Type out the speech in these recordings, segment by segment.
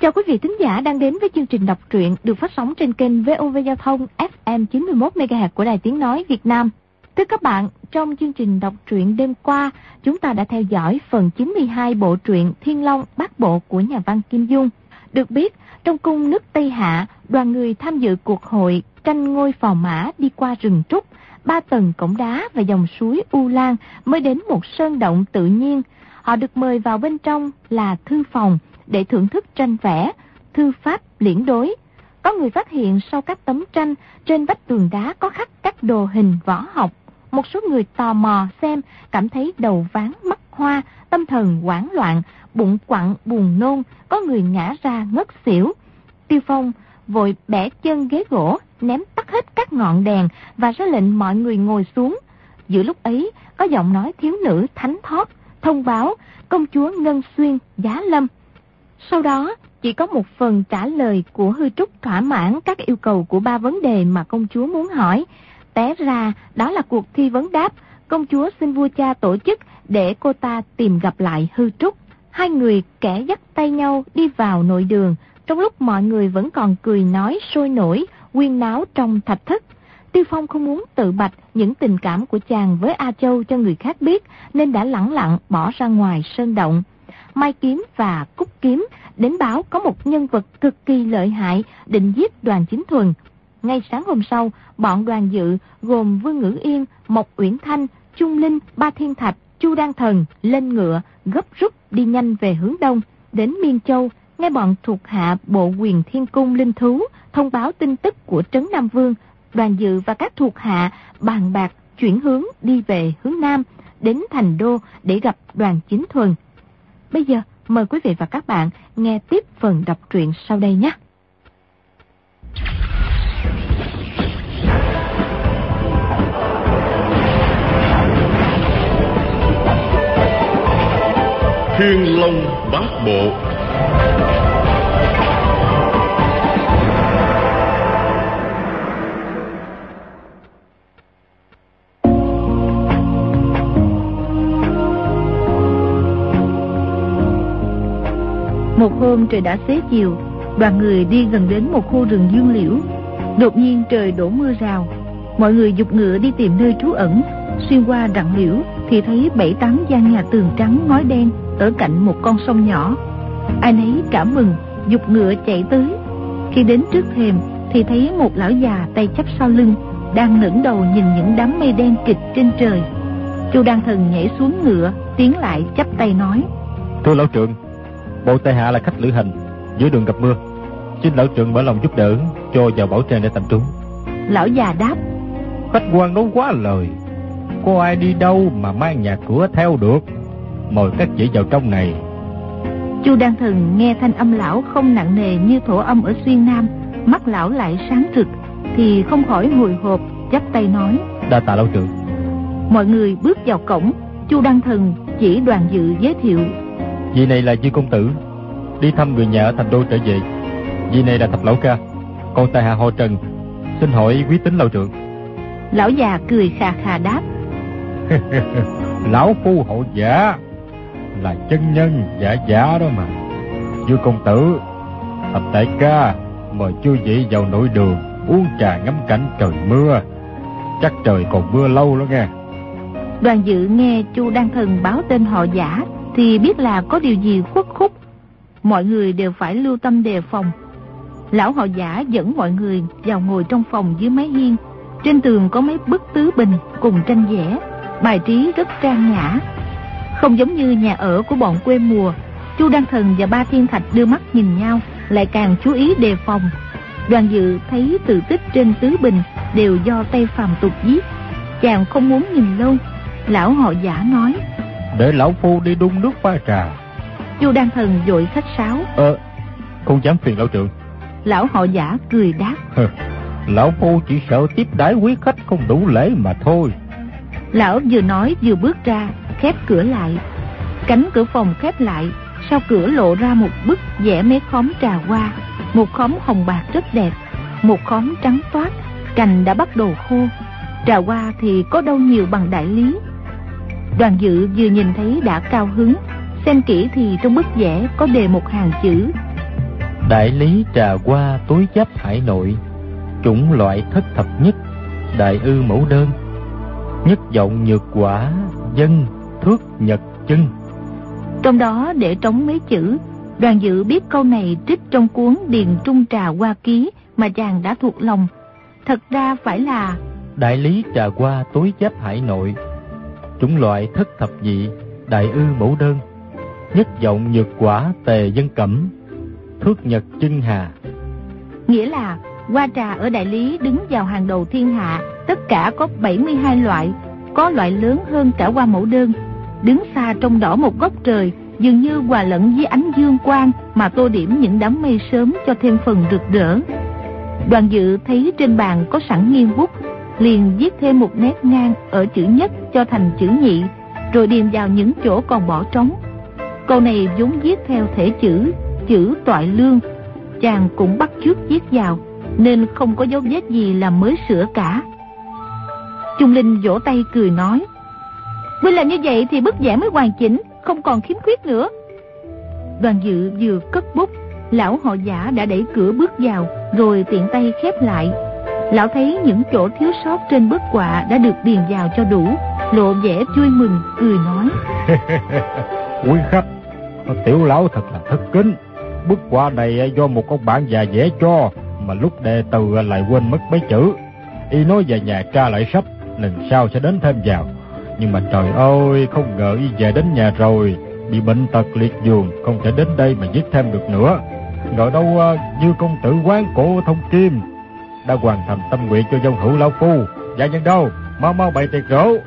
Chào quý vị thính giả đang đến với chương trình đọc truyện được phát sóng trên kênh VOV Giao thông FM 91MHz của Đài Tiếng Nói Việt Nam. Thưa các bạn, trong chương trình đọc truyện đêm qua, chúng ta đã theo dõi phần 92 bộ truyện Thiên Long Bát Bộ của nhà văn Kim Dung. Được biết, trong cung nước Tây Hạ, đoàn người tham dự cuộc hội tranh ngôi phò mã đi qua rừng trúc, 3 tầng cổng đá và dòng suối U Lan mới đến một sơn động tự nhiên. Họ được mời vào bên trong là thư phòng để thưởng thức tranh vẽ, thư pháp liễn đối. Có người phát hiện sau các tấm tranh, trên vách tường đá có khắc các đồ hình võ học. Một số người tò mò xem, cảm thấy đầu váng mắt hoa, tâm thần hoảng loạn, bụng quặn buồn nôn, có người ngã ra ngất xỉu. Tiêu Phong vội bẻ chân ghế gỗ, ném tắt hết các ngọn đèn và ra lệnh mọi người ngồi xuống. Giữa lúc ấy, có giọng nói thiếu nữ thánh thót thông báo công chúa Ngân Xuyên giá lâm. Sau đó, chỉ có một phần trả lời của Hư Trúc thỏa mãn các yêu cầu của 3 vấn đề mà công chúa muốn hỏi. Té ra, đó là cuộc thi vấn đáp, công chúa xin vua cha tổ chức để cô ta tìm gặp lại Hư Trúc. Hai người kẻ dắt tay nhau đi vào nội đường, trong lúc mọi người vẫn còn cười nói sôi nổi, huyên náo trong thạch thất. Tiêu Phong không muốn tự bạch những tình cảm của chàng với A Châu cho người khác biết, nên đã lẳng lặng bỏ ra ngoài sơn động. Mai Kiếm và Cúc Kiếm đến báo có một nhân vật cực kỳ lợi hại định giết Đoàn Chính Thuần. Ngay sáng hôm sau, bọn Đoàn Dự gồm Vương Ngữ Yên, Mộc Uyển Thanh, Trung Linh, Ba Thiên Thạch, Chu Đan Thần lên ngựa gấp rút đi nhanh về hướng đông. Đến Miên Châu, nghe bọn thuộc hạ Bộ Quyền Thiên Cung linh thú thông báo tin tức của Trấn Nam Vương, Đoàn Dự và các thuộc hạ bàn bạc chuyển hướng đi về hướng nam, đến Thành Đô để gặp Đoàn Chính Thuần. Bây giờ, mời quý vị và các bạn nghe tiếp phần đọc truyện sau đây nhé. Thiên Long Bát Bộ. Một hôm trời đã xế chiều, đoàn người đi gần đến một khu rừng dương liễu. Đột nhiên trời đổ mưa rào, mọi người giục ngựa đi tìm nơi trú ẩn. Xuyên qua rặng liễu thì thấy 7-8 gian nhà tường trắng ngói đen ở cạnh một con sông nhỏ. Ai nấy cảm mừng, giục ngựa chạy tới. Khi đến trước thềm thì thấy một lão già tay chắp sau lưng đang ngẩng đầu nhìn những đám mây đen kịt trên trời. Chu Đan Thần nhảy xuống ngựa, tiến lại chắp tay nói: Thưa lão trượng, bộ Tây Hạ là khách lữ hành, giữa đường gặp mưa, xin lão trượng mở lòng giúp đỡ cho vào bảo trang để tạm trú. Lão già đáp: Khách quan nói quá lời, có ai đi đâu mà mang nhà cửa theo được, mời các vị vào trong này. Chu Đan Thần nghe thanh âm lão không nặng nề như thổ âm ở Xuyên Nam, mắt lão lại sáng rực, thì không khỏi hồi hộp, chắp tay nói: Đa tạ lão trượng. Mọi người bước vào cổng. Chu Đan Thần chỉ Đoàn Dự giới thiệu: Vị này là Dư công tử, đi thăm người nhà ở Thành Đô trở về. Vị này là Thập lão ca, con tại hạ họ Trần, xin hỏi quý tính lão trượng. Lão già cười khà khà đáp: Lão phu hậu giả, là chân nhân giả đó mà. Dư công tử, Thập đại ca mời chư vị vào nội đường uống trà ngắm cảnh trời mưa. Chắc trời còn mưa lâu đó nghe. Đoàn Dự nghe Chu Đan Thần báo tên họ giả thì biết là có điều gì khuất khúc. Mọi người đều phải lưu tâm đề phòng. Lão họ giả dẫn mọi người vào ngồi trong phòng dưới mái hiên. Trên tường có mấy bức tứ bình cùng tranh vẽ, bài trí rất trang nhã, không giống như nhà ở của bọn quê mùa. Chu Đan Thần và Ba Thiên Thạch đưa mắt nhìn nhau, lại càng chú ý đề phòng. Đoàn Dự thấy từ tích trên tứ bình đều do Tây Phàm Tục viết, chàng không muốn nhìn lâu. Lão họ giả nói: Để lão phu đi đun nước pha trà. Chu Đan Thần vội khách sáo: Không dám phiền lão trượng. Lão họ giả cười đáp: Lão phu chỉ sợ tiếp đãi quý khách không đủ lễ mà thôi. Lão vừa nói vừa bước ra, khép cửa lại. Cánh cửa phòng khép lại, sau cửa lộ ra một bức vẽ mấy khóm trà hoa. Một khóm hồng bạc rất đẹp, một khóm trắng toát, cành đã bắt đầu khô. Trà hoa thì có đâu nhiều bằng đại lý. Đoàn Dự vừa nhìn thấy đã cao hứng, xem kỹ thì trong bức vẽ có đề một hàng chữ: Đại lý trà hoa tối giáp hải nội, chủng loại thất thập nhất, đại ư mẫu đơn, nhất vọng nhược quả, dân thước nhật chân. Trong đó để trống mấy chữ, Đoàn Dự biết câu này trích trong cuốn Điền Trung Trà Hoa Ký mà chàng đã thuộc lòng. Thật ra phải là đại lý trà hoa tối giáp hải nội, chủng loại thất thập nhị, đại ư mẫu đơn, nhất vọng nhược quả, tề dân cẩm, thước nhật chân hà. Nghĩa là hoa trà ở Đại Lý đứng vào hàng đầu thiên hạ, tất cả có 72 loại, có loại lớn hơn cả hoa mẫu đơn, đứng xa trong đỏ một góc trời, dường như hòa lẫn với ánh dương quang mà tô điểm những đám mây sớm cho thêm phần rực rỡ. Đoàn Dự thấy trên bàn có sẵn nghiêng bút, liền viết thêm một nét ngang ở chữ nhất cho thành chữ nhị, rồi điền vào những chỗ còn bỏ trống. Câu này vốn viết theo thể chữ toại lương, chàng cũng bắt chước viết vào, nên không có dấu vết gì là mới sửa cả. Trung Linh vỗ tay cười nói: "Huynh làm như vậy thì bức vẽ mới hoàn chỉnh, không còn khiếm khuyết nữa." Đoàn Dự vừa cất bút, lão họ Giả đã đẩy cửa bước vào, rồi tiện tay khép lại. Lão thấy những chỗ thiếu sót trên bức họa đã được điền vào cho đủ, lộ vẻ vui mừng, cười nói: "Quý khách, tiểu lão thật là thất kính. Bức họa này do một ông bạn già vẽ cho, mà lúc đệ từ lại quên mất mấy chữ. Y nói về nhà tra lại sách, lần sau sẽ đến thêm vào. Nhưng mà trời ơi, không ngờ y về đến nhà rồi, bị bệnh tật liệt giường, không thể đến đây mà viết thêm được nữa. Rồi đâu như công tử quán cổ Thông Kim đã hoàn thành tâm nguyện cho dông hữu lão phu. Dạ nhân đâu, mau mau bày tiệc rượu."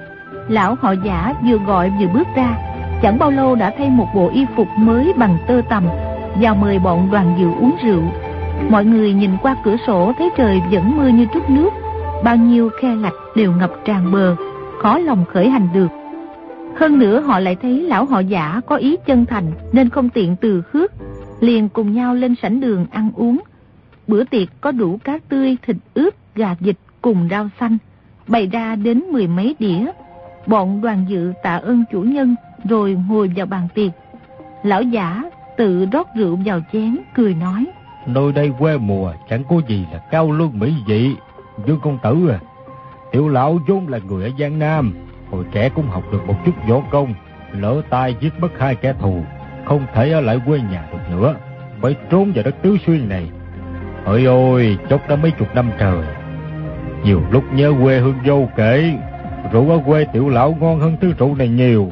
Lão họ Giả vừa gọi vừa bước ra, chẳng bao lâu đã thay một bộ y phục mới bằng tơ tằm, vào mời bọn Đoàn Dự uống rượu. Mọi người nhìn qua cửa sổ thấy trời vẫn mưa như trút nước, bao nhiêu khe lạch đều ngập tràn bờ, khó lòng khởi hành được. Hơn nữa họ lại thấy lão họ Giả có ý chân thành nên không tiện từ khước, liền cùng nhau lên sảnh đường ăn uống. Bữa tiệc có đủ cá tươi, thịt ướp, gà vịt cùng rau xanh, bày ra đến 10 mấy đĩa. Bọn Đoàn Dự tạ ơn chủ nhân rồi ngồi vào bàn tiệc. Lão Giả tự rót rượu vào chén, cười nói: "Nơi đây quê mùa chẳng có gì là cao lương mỹ vị. Dương công tử à, tiểu lão vốn là người ở Giang Nam, hồi trẻ cũng học được một chút võ công, lỡ tay giết mất 2 kẻ thù, không thể ở lại quê nhà được nữa, phải trốn vào đất Tứ Xuyên này. Ôi ôi, chốc đã mấy chục năm trời, nhiều lúc nhớ quê hương vô kể. Rượu ở quê tiểu lão ngon hơn thứ rượu này nhiều."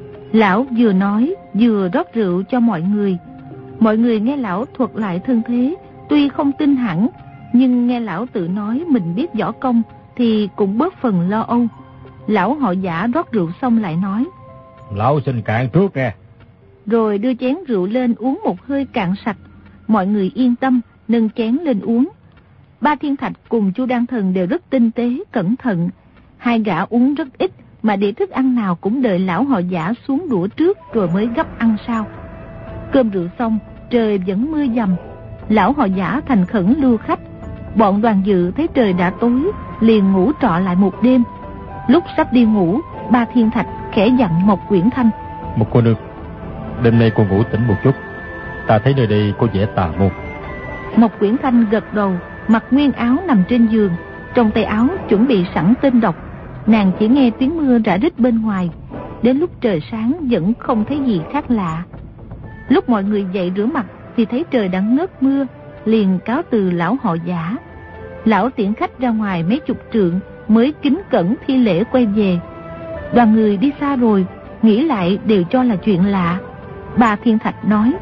Lão vừa nói vừa rót rượu cho mọi người. Mọi người nghe lão thuật lại thân thế, tuy không tin hẳn, nhưng nghe lão tự nói mình biết võ công thì cũng bớt phần lo âu. Lão họ Giả rót rượu xong lại nói: "Lão xin cạn trước nghe." Rồi đưa chén rượu lên uống một hơi cạn sạch. Mọi người yên tâm nâng chén lên uống. Ba Thiên Thạch cùng Chu Đan Thần đều rất tinh tế, cẩn thận. Hai gã uống rất ít, mà đĩa thức ăn nào cũng đợi lão họ Giả xuống đũa trước rồi mới gấp ăn sau. Cơm rượu xong, trời vẫn mưa dầm. Lão họ Giả thành khẩn lưu khách. Bọn Đoàn Dự thấy trời đã tối, liền ngủ trọ lại một đêm. Lúc sắp đi ngủ, Ba Thiên Thạch khẽ dặn Mộc Quyển Thanh: "Một cô nương, đêm nay cô ngủ tỉnh một chút, ta thấy nơi đây có vẻ tà môn." Mộc Quyển Thanh gật đầu, mặc nguyên áo nằm trên giường, trong tay áo chuẩn bị sẵn tên độc. Nàng chỉ nghe tiếng mưa rã rít bên ngoài. Đến lúc trời sáng vẫn không thấy gì khác lạ. Lúc mọi người dậy rửa mặt thì thấy trời đã ngớt mưa, liền cáo từ lão họ Giả. Lão tiễn khách ra ngoài mấy chục trượng mới kính cẩn thi lễ quay về. Đoàn người đi xa rồi, nghĩ lại đều cho là chuyện lạ. Ba Thiên Thạch nói: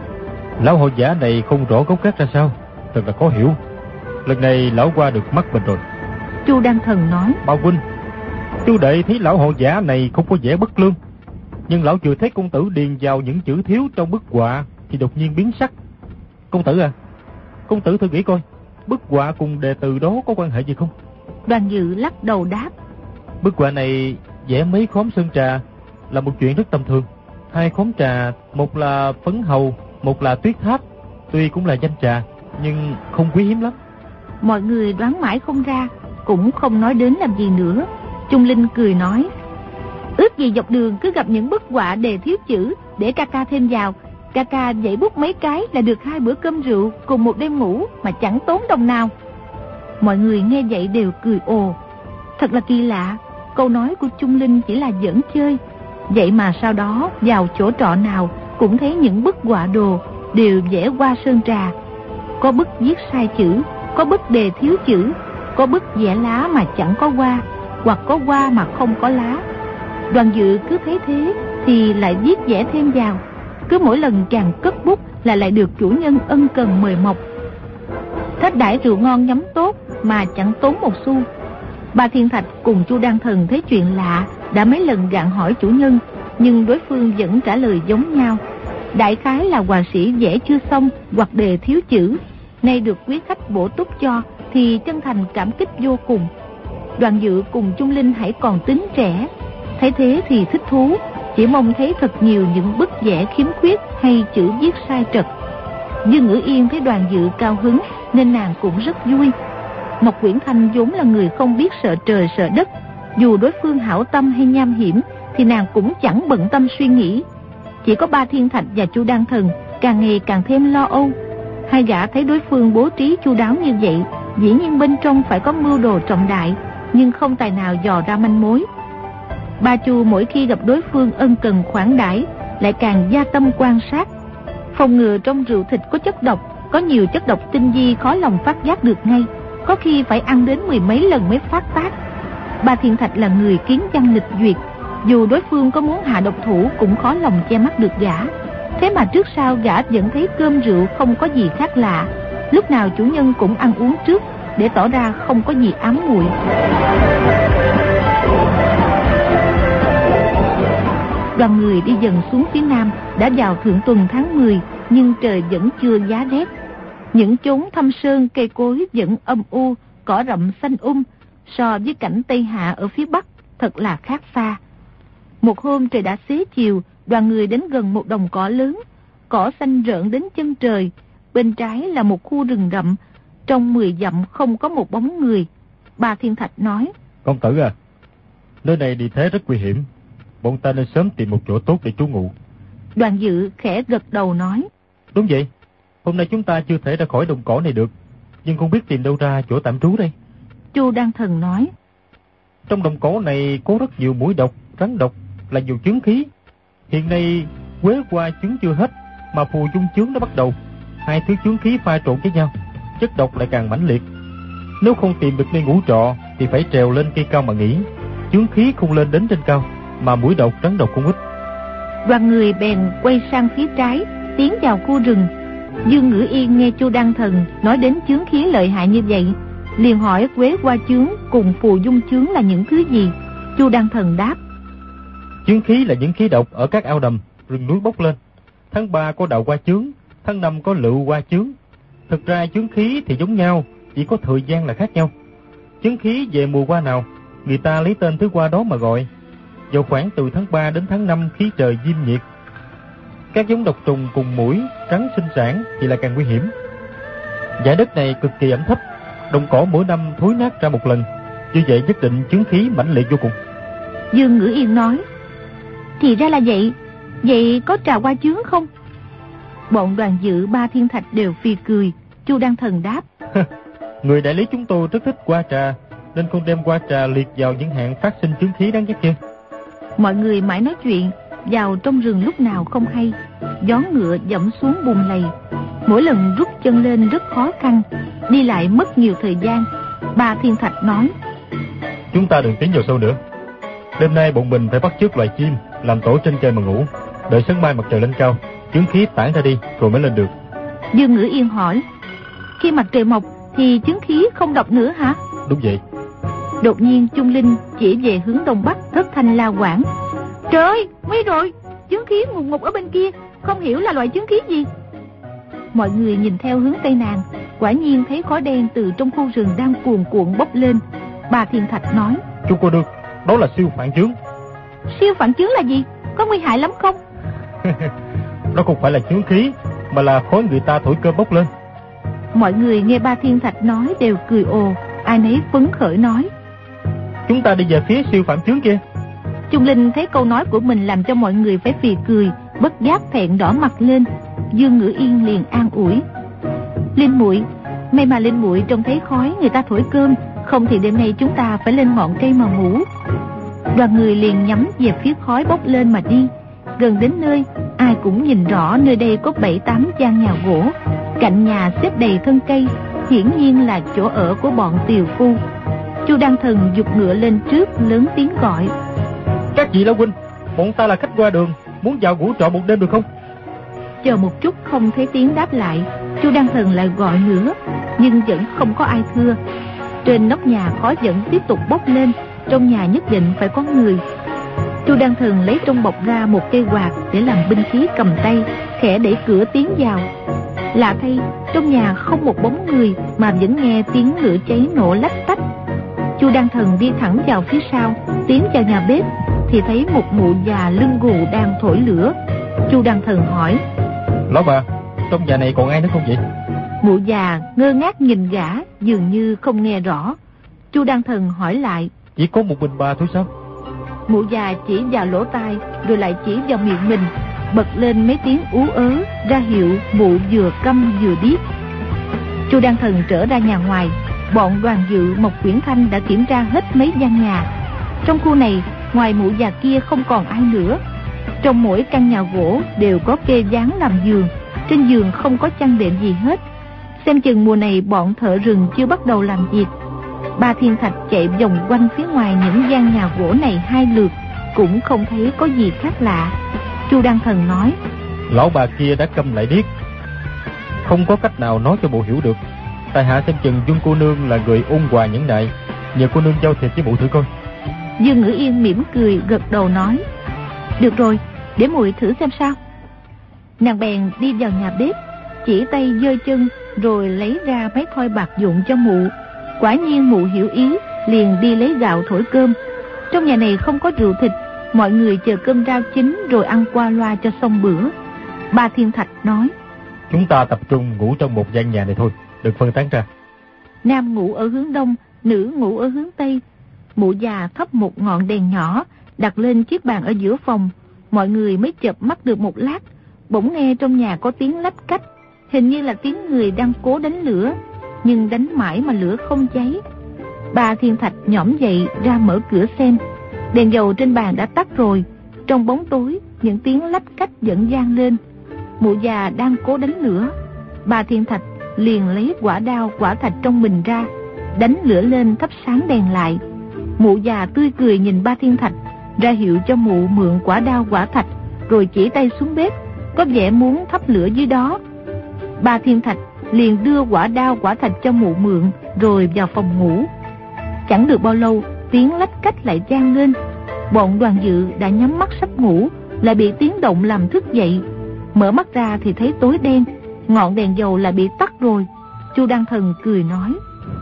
"Lão họ Giả này không rõ gốc gác ra sao, thật là khó hiểu. Lần này lão qua được mắt mình rồi." Chu Đan Thần nói: "Bao huynh, chú đệ thấy lão họ Giả này không có vẻ bất lương, nhưng lão chưa thấy công tử điền vào những chữ thiếu trong bức họa thì đột nhiên biến sắc. Công tử à, công tử thử nghĩ coi, bức họa cùng đề từ đó có quan hệ gì không?" Đoàn Dự lắc đầu đáp: "Bức họa này vẽ mấy khóm sơn trà là một chuyện rất tầm thường. 2 khóm trà, một là phấn hầu, một là tuyết tháp, tuy cũng là danh trà nhưng không quý hiếm lắm." Mọi người đoán mãi không ra, cũng không nói đến làm gì nữa. Trung Linh cười nói: "Ước gì dọc đường cứ gặp những bức họa đề thiếu chữ để ca ca thêm vào, Ca ca dậy bút mấy cái là được 2 bữa cơm rượu cùng một đêm ngủ mà chẳng tốn đồng nào. Mọi người nghe vậy đều cười ồ. Thật là kỳ lạ, câu nói của Chung Linh chỉ là giỡn chơi. Vậy mà sau đó vào chỗ trọ nào cũng thấy những bức họa đồ đều vẽ hoa sơn trà. Có bức viết sai chữ, có bức đề thiếu chữ, có bức vẽ lá mà chẳng có hoa, hoặc có hoa mà không có lá. Đoàn Dự cứ thấy thế thì lại viết vẽ thêm vào. Cứ mỗi lần chàng cất bút là lại được chủ nhân ân cần mời mọc. Thết đãi rượu ngon nhắm tốt mà chẳng tốn một xu. Bà Thiên Thạch cùng Chu Đan Thần thấy chuyện lạ, đã mấy lần gạn hỏi chủ nhân, nhưng đối phương vẫn trả lời giống nhau. Đại khái là họa sĩ vẽ chưa xong hoặc đề thiếu chữ, nay được quý khách bổ túc cho thì chân thành cảm kích vô cùng. Đoàn Dự cùng Chung Linh hãy còn tính trẻ, thấy thế thì thích thú, chỉ mong thấy thật nhiều những bức vẽ khiếm khuyết hay chữ viết sai trật. Dương Ngữ Yên thấy Đoàn Dự cao hứng nên nàng cũng rất vui. Mộc Quyển Thanh vốn là người không biết sợ trời sợ đất, dù đối phương hảo tâm hay nham hiểm thì nàng cũng chẳng bận tâm suy nghĩ. Chỉ có Ba Thiên Thạch và Chu Đan Thần càng ngày càng thêm lo âu. Hai gã thấy đối phương bố trí chu đáo như vậy, dĩ nhiên bên trong phải có mưu đồ trọng đại, nhưng không tài nào dò ra manh mối. Ba Chu mỗi khi gặp đối phương ân cần khoản đãi, lại càng gia tâm quan sát, phòng ngừa trong rượu thịt có chất độc. Có nhiều chất độc tinh vi khó lòng phát giác được ngay, có khi phải ăn đến 10 mấy lần mới phát tác. Ba Thiên Thạch là người kiến văn lịch duyệt, dù đối phương có muốn hạ độc thủ cũng khó lòng che mắt được gã. Thế mà trước sau gã vẫn thấy cơm rượu không có gì khác lạ, lúc nào chủ nhân cũng ăn uống trước để tỏ ra không có gì ám muội. Đoàn người đi dần xuống phía nam, đã vào thượng tuần tháng 10, nhưng trời vẫn chưa giá rét. Những chốn thâm sơn cây cối vẫn âm u, cỏ rậm xanh so với cảnh Tây Hạ ở phía bắc thật là khác xa. Một hôm trời đã xế chiều, đoàn người đến gần một đồng cỏ lớn, cỏ xanh rợn đến chân trời. Bên trái là một khu rừng rậm, trong 10 dặm không có một bóng người. Ba Thiên Thạch nói: Công tử à, nơi này đi thế rất nguy hiểm, bọn ta nên sớm tìm một chỗ tốt để trú ngụ. Đoàn Dự khẽ gật đầu nói: Đúng vậy, hôm nay chúng ta chưa thể ra khỏi đồng cỏ này được, nhưng không biết tìm đâu ra chỗ tạm trú đây. Chu Đan Thần nói: Trong đồng cỏ này có rất nhiều muỗi độc, rắn độc, là nhiều chướng khí. Hiện nay quế hoa chứng chưa hết mà phù dung chướng đã bắt đầu, hai thứ chướng khí pha trộn với nhau, chất độc lại càng mãnh liệt. Nếu không tìm được nơi ngủ trọ thì phải trèo lên cây cao mà nghỉ. Chướng khí không lên đến trên cao, mà muỗi độc, rắn độc cũng ít. Đoàn người bèn quay sang phía trái, tiến vào khu rừng. Dương Ngữ Yên nghe Chu Đan Thần nói đến chướng khí lợi hại như vậy, liền hỏi quế hoa chướng cùng phù dung chướng là những thứ gì. Chu Đan Thần đáp: Chướng khí là những khí độc ở các ao đầm, rừng núi bốc lên. Tháng 3 có đào hoa chướng, tháng 5 có lựu hoa chướng. Thực ra chướng khí thì giống nhau, chỉ có thời gian là khác nhau. Chướng khí về mùa hoa nào, người ta lấy tên thứ hoa đó mà gọi. Vào khoảng từ tháng 3 đến tháng 5 khí trời diêm nhiệt, các giống độc trùng cùng muỗi, rắn sinh sản thì là càng nguy hiểm. Dải đất này cực kỳ ẩm thấp, đồng cỏ mỗi năm thối nát ra một lần, như vậy nhất định chướng khí mãnh liệt vô cùng. Dương Ngữ Yên nói: Thì ra là vậy, vậy có trà hoa chướng không? Bọn Đoàn Dự, Ba Thiên Thạch đều phì cười. Chu Đan Thần đáp: Người đại lý chúng tôi rất thích hoa trà, nên không đem hoa trà liệt vào những hạng phát sinh chướng khí đáng ghét kia. Mọi người mãi nói chuyện, vào trong rừng lúc nào không hay. Gió ngựa dẫm xuống bùn lầy, mỗi lần rút chân lên rất khó khăn, đi lại mất nhiều thời gian. Ba Thiên Thạch nói: Chúng ta đừng tiến vào sâu nữa. Đêm nay bọn mình phải bắt chước loài chim, làm tổ trên trời mà ngủ, đợi sáng mai mặt trời lên cao, chướng khí tản ra đi rồi mới lên được. Dương Ngữ Yên hỏi: Khi mặt trời mọc thì chướng khí không độc nữa hả? Đúng vậy. Đột nhiên Chung Linh chỉ về hướng đông bắc, thất thanh la quảng: Trời ơi, nguy rồi, chướng khí ngùn ngụt ở bên kia, không hiểu là loại chướng khí gì. Mọi người nhìn theo hướng tây nàng, quả nhiên thấy khói đen từ trong khu rừng đang cuồn cuộn bốc lên. Bà Thiên Thạch nói: Chú cô được, đó là siêu phản chướng. Siêu phản chướng là gì? Có nguy hại lắm không? Nó không phải là chướng khí, mà là khói người ta thổi cơm bốc lên. Mọi người nghe Ba Thiên Thạch nói đều cười ồ, ai nấy phấn khởi nói: Chúng ta đi về phía siêu phản chướng kia. Chung Linh thấy câu nói của mình làm cho mọi người phải phì cười, bất giác thẹn đỏ mặt lên. Dương Ngữ Yên liền an ủi: Linh muội, may mà Linh muội trông thấy khói người ta thổi cơm, không thì đêm nay chúng ta phải lên ngọn cây mà ngủ. Đoàn người liền nhắm về phía khói bốc lên mà đi. Gần đến nơi, ai cũng nhìn rõ nơi đây có 7-8 gian nhà gỗ, cạnh nhà xếp đầy thân cây, hiển nhiên là chỗ ở của bọn tiều phu. Chu Đăng Thần giục ngựa lên trước, lớn tiếng gọi: Các vị lão huynh, bọn ta là khách qua đường, muốn vào ngủ trọ một đêm được không? Chờ một chút không thấy tiếng đáp lại, Chu Đăng Thần lại gọi nữa, nhưng vẫn không có ai thưa. Trên nóc nhà khói vẫn tiếp tục bốc lên, trong nhà nhất định phải có người. Chu Đăng Thần lấy trong bọc ra một cây quạt để làm binh khí cầm tay, khẽ đẩy cửa tiến vào. Lạ thay, trong nhà không một bóng người mà vẫn nghe tiếng lửa cháy nổ lách tách. Chu Đăng Thần đi thẳng vào phía sau, tiến vào nhà bếp thì thấy một mụ già lưng gù đang thổi lửa. Chu Đăng Thần hỏi: Lão bà, trong nhà này còn ai nữa không vậy? Mụ già ngơ ngác nhìn gã, dường như không nghe rõ. Chu Đăng Thần hỏi lại: Chỉ có một mình bà thôi sao? Mụ già chỉ vào lỗ tai, rồi lại chỉ vào miệng mình, bật lên mấy tiếng ú ớ, ra hiệu mụ vừa câm vừa điếc. Chu Đăng Thần trở ra nhà ngoài. Bọn Đoàn Dự, Mộc Quyển Thanh đã kiểm tra hết mấy gian nhà. Trong khu này, ngoài mụ già kia không còn ai nữa. Trong mỗi căn nhà gỗ đều có kê dán làm giường, trên giường không có chăn đệm gì hết. Xem chừng mùa này bọn thợ rừng chưa bắt đầu làm việc. Ba Thiên Thạch chạy vòng quanh phía ngoài những gian nhà gỗ này 2 lượt, cũng không thấy có gì khác lạ. Chu Đăng Thần nói: Lão bà kia đã câm lại điếc, không có cách nào nói cho bộ hiểu được. Tại hạ xem chừng Dương cô nương là người ôn hòa nhẫn nại, nhờ cô nương giao thiệp với bộ thử coi. Dương Ngữ Yên mỉm cười gật đầu nói: Được rồi, để muội thử xem sao. Nàng bèn đi vào nhà bếp, chỉ tay giơ chân rồi lấy ra mấy thoi bạc dụng cho mụ. Quả nhiên mụ hiểu ý, liền đi lấy gạo thổi cơm. Trong nhà này không có rượu thịt, mọi người chờ cơm rau chín rồi ăn qua loa cho xong bữa. Ba Thiên Thạch nói: Chúng ta tập trung ngủ trong một gian nhà này thôi, đừng phân tán ra. Nam ngủ ở hướng đông, nữ ngủ ở hướng tây. Mụ già thắp một ngọn đèn nhỏ đặt lên chiếc bàn ở giữa phòng. Mọi người mới chợp mắt được một lát, bỗng nghe trong nhà có tiếng lách cách, hình như là tiếng người đang cố đánh lửa, nhưng đánh mãi mà lửa không cháy. Ba Thiên Thạch nhổm dậy ra mở cửa xem. Đèn dầu trên bàn đã tắt rồi. Trong bóng tối, những tiếng lách cách vẫn vang lên. Mụ già đang cố đánh lửa. Ba Thiên Thạch liền lấy quả đao quả thạch trong mình ra, đánh lửa lên thắp sáng đèn lại. Mụ già tươi cười nhìn Ba Thiên Thạch, ra hiệu cho mụ mượn quả đao quả thạch, rồi chỉ tay xuống bếp, có vẻ muốn thắp lửa dưới đó. Ba Thiên Thạch liền đưa quả đao quả thạch cho mụ mượn, rồi vào phòng ngủ. Chẳng được bao lâu, tiếng lách cách lại vang lên. Bọn Đoàn Dự đã nhắm mắt sắp ngủ, lại bị tiếng động làm thức dậy. Mở mắt ra thì thấy tối đen, ngọn đèn dầu lại bị tắt rồi. Chu Đăng Thần cười nói: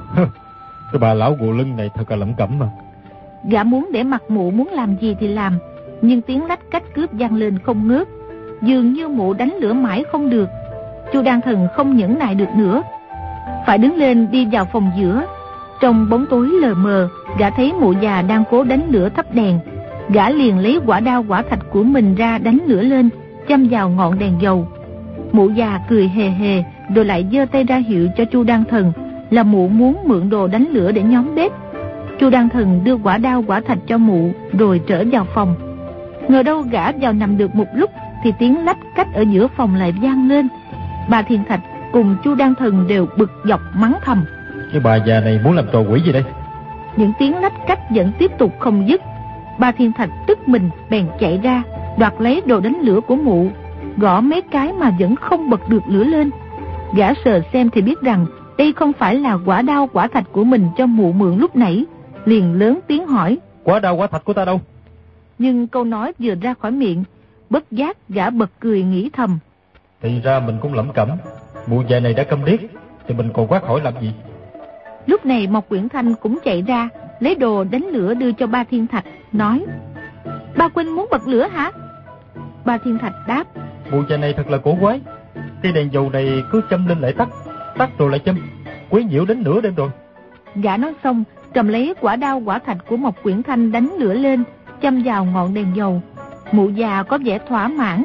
Cái bà lão gù lưng này thật là lẩm cẩm mà. Gã muốn để mặc mụ muốn làm gì thì làm, nhưng tiếng lách cách cướp vang lên không ngớt, dường như mụ đánh lửa mãi không được. Chu Đăng Thần không nhẫn nại được nữa, phải đứng lên đi vào phòng giữa. Trong bóng tối lờ mờ, gã thấy mụ già đang cố đánh lửa thắp đèn. Gã liền lấy quả đao quả thạch của mình ra đánh lửa lên, châm vào ngọn đèn dầu. Mụ già cười hề hề, rồi lại giơ tay ra hiệu cho Chu Đăng Thần là mụ muốn mượn đồ đánh lửa để nhóm bếp. Chu Đăng Thần đưa quả đao quả thạch cho mụ, rồi trở vào phòng. Ngờ đâu gã vào nằm được một lúc thì tiếng lách cách ở giữa phòng lại vang lên. Ba Thiên Thạch cùng Chu Đăng Thần đều bực dọc mắng thầm: Cái bà già này muốn làm trò quỷ gì đây? Những tiếng lách cách vẫn tiếp tục không dứt. Ba Thiên Thạch tức mình bèn chạy ra, đoạt lấy đồ đánh lửa của mụ, gõ mấy cái mà vẫn không bật được lửa lên. Gã sờ xem thì biết rằng đây không phải là quả đao quả thạch của mình cho mụ mượn lúc nãy, liền lớn tiếng hỏi: Quả đao quả thạch của ta đâu? Nhưng câu nói vừa ra khỏi miệng, bất giác gã bật cười nghĩ thầm: Thì ra mình cũng lẩm cẩm, mụ già này đã câm điếc thì mình còn quát hỏi làm gì. Lúc này Mộc Quyển Thanh cũng chạy ra, lấy đồ đánh lửa đưa cho Ba Thiên Thạch, nói: Ba huynh muốn bật lửa hả? Ba Thiên Thạch đáp: Mụ già này thật là cổ quái, cây đèn dầu này cứ châm lên lại tắt, tắt rồi lại châm, quấy nhiễu đến nửa đêm rồi. Gã nói xong, cầm lấy quả đao quả thạch của Mộc Quyển Thanh đánh lửa lên, châm vào ngọn đèn dầu. Mụ già có vẻ thỏa mãn,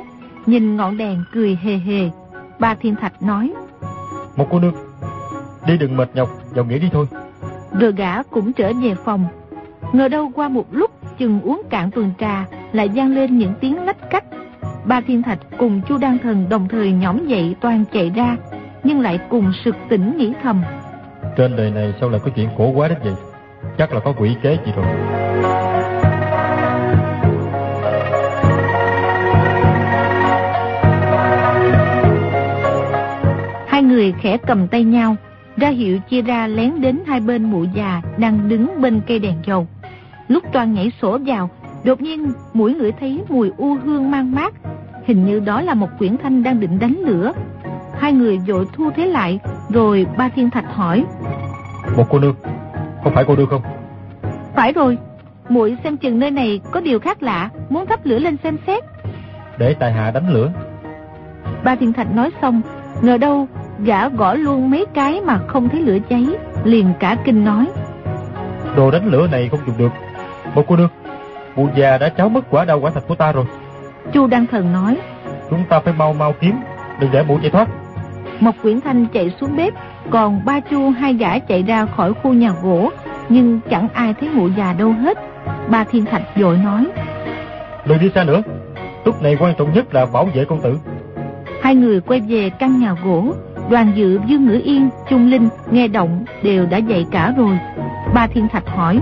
nhìn ngọn đèn cười hề hề. Ba Thiên Thạch nói: Một cô nương, đi đừng mệt nhọc, vào nghỉ đi thôi. Rồi gã cũng trở về phòng. Ngờ đâu qua một lúc chừng uống cạn tuần trà, lại vang lên những tiếng lách cách. Ba Thiên Thạch cùng Chu Đan Thần đồng thời nhõm dậy toan chạy ra, nhưng lại cùng sực tỉnh nghĩ thầm: Trên đời này sao lại có chuyện khổ quá đến vậy? Chắc là có quỷ kế gì rồi. Hai người khẽ cầm tay nhau, ra hiệu chia ra lén đến hai bên mụ già đang đứng bên cây đèn dầu. Lúc toan nhảy sổ vào, đột nhiên mũi ngửi thấy mùi u hương mang mát, hình như đó là một quyển thanh đang định đánh lửa. Hai người vội thu thế lại, rồi Ba Thiên Thạch hỏi: Một cô nương, không phải cô nương không? Phải rồi, muội xem chừng nơi này có điều khác lạ, muốn thắp lửa lên xem xét. Để tại hạ đánh lửa. Ba Thiên Thạch nói xong, ngờ đâu gã gõ luôn mấy cái mà không thấy lửa cháy, liền cả kinh nói: Đồ đánh lửa này không dùng được. Một cô nương, mụ già đã tráo mất quả đau quả thạch của ta rồi. Chu Đan Thần nói: Chúng ta phải mau mau kiếm, đừng để mụ chạy thoát. Mộc Quyển Thanh chạy xuống bếp, còn Ba Chu hai gã chạy ra khỏi khu nhà gỗ, nhưng chẳng ai thấy mụ già đâu hết. Ba Thiên Thạch vội nói: Đừng đi xa nữa, lúc này quan trọng nhất là bảo vệ công tử. Hai người quay về căn nhà gỗ. Đoàn Dự, Dương Ngữ Yên, Trung Linh nghe động đều đã dậy cả rồi. Ba Thiên Thạch hỏi: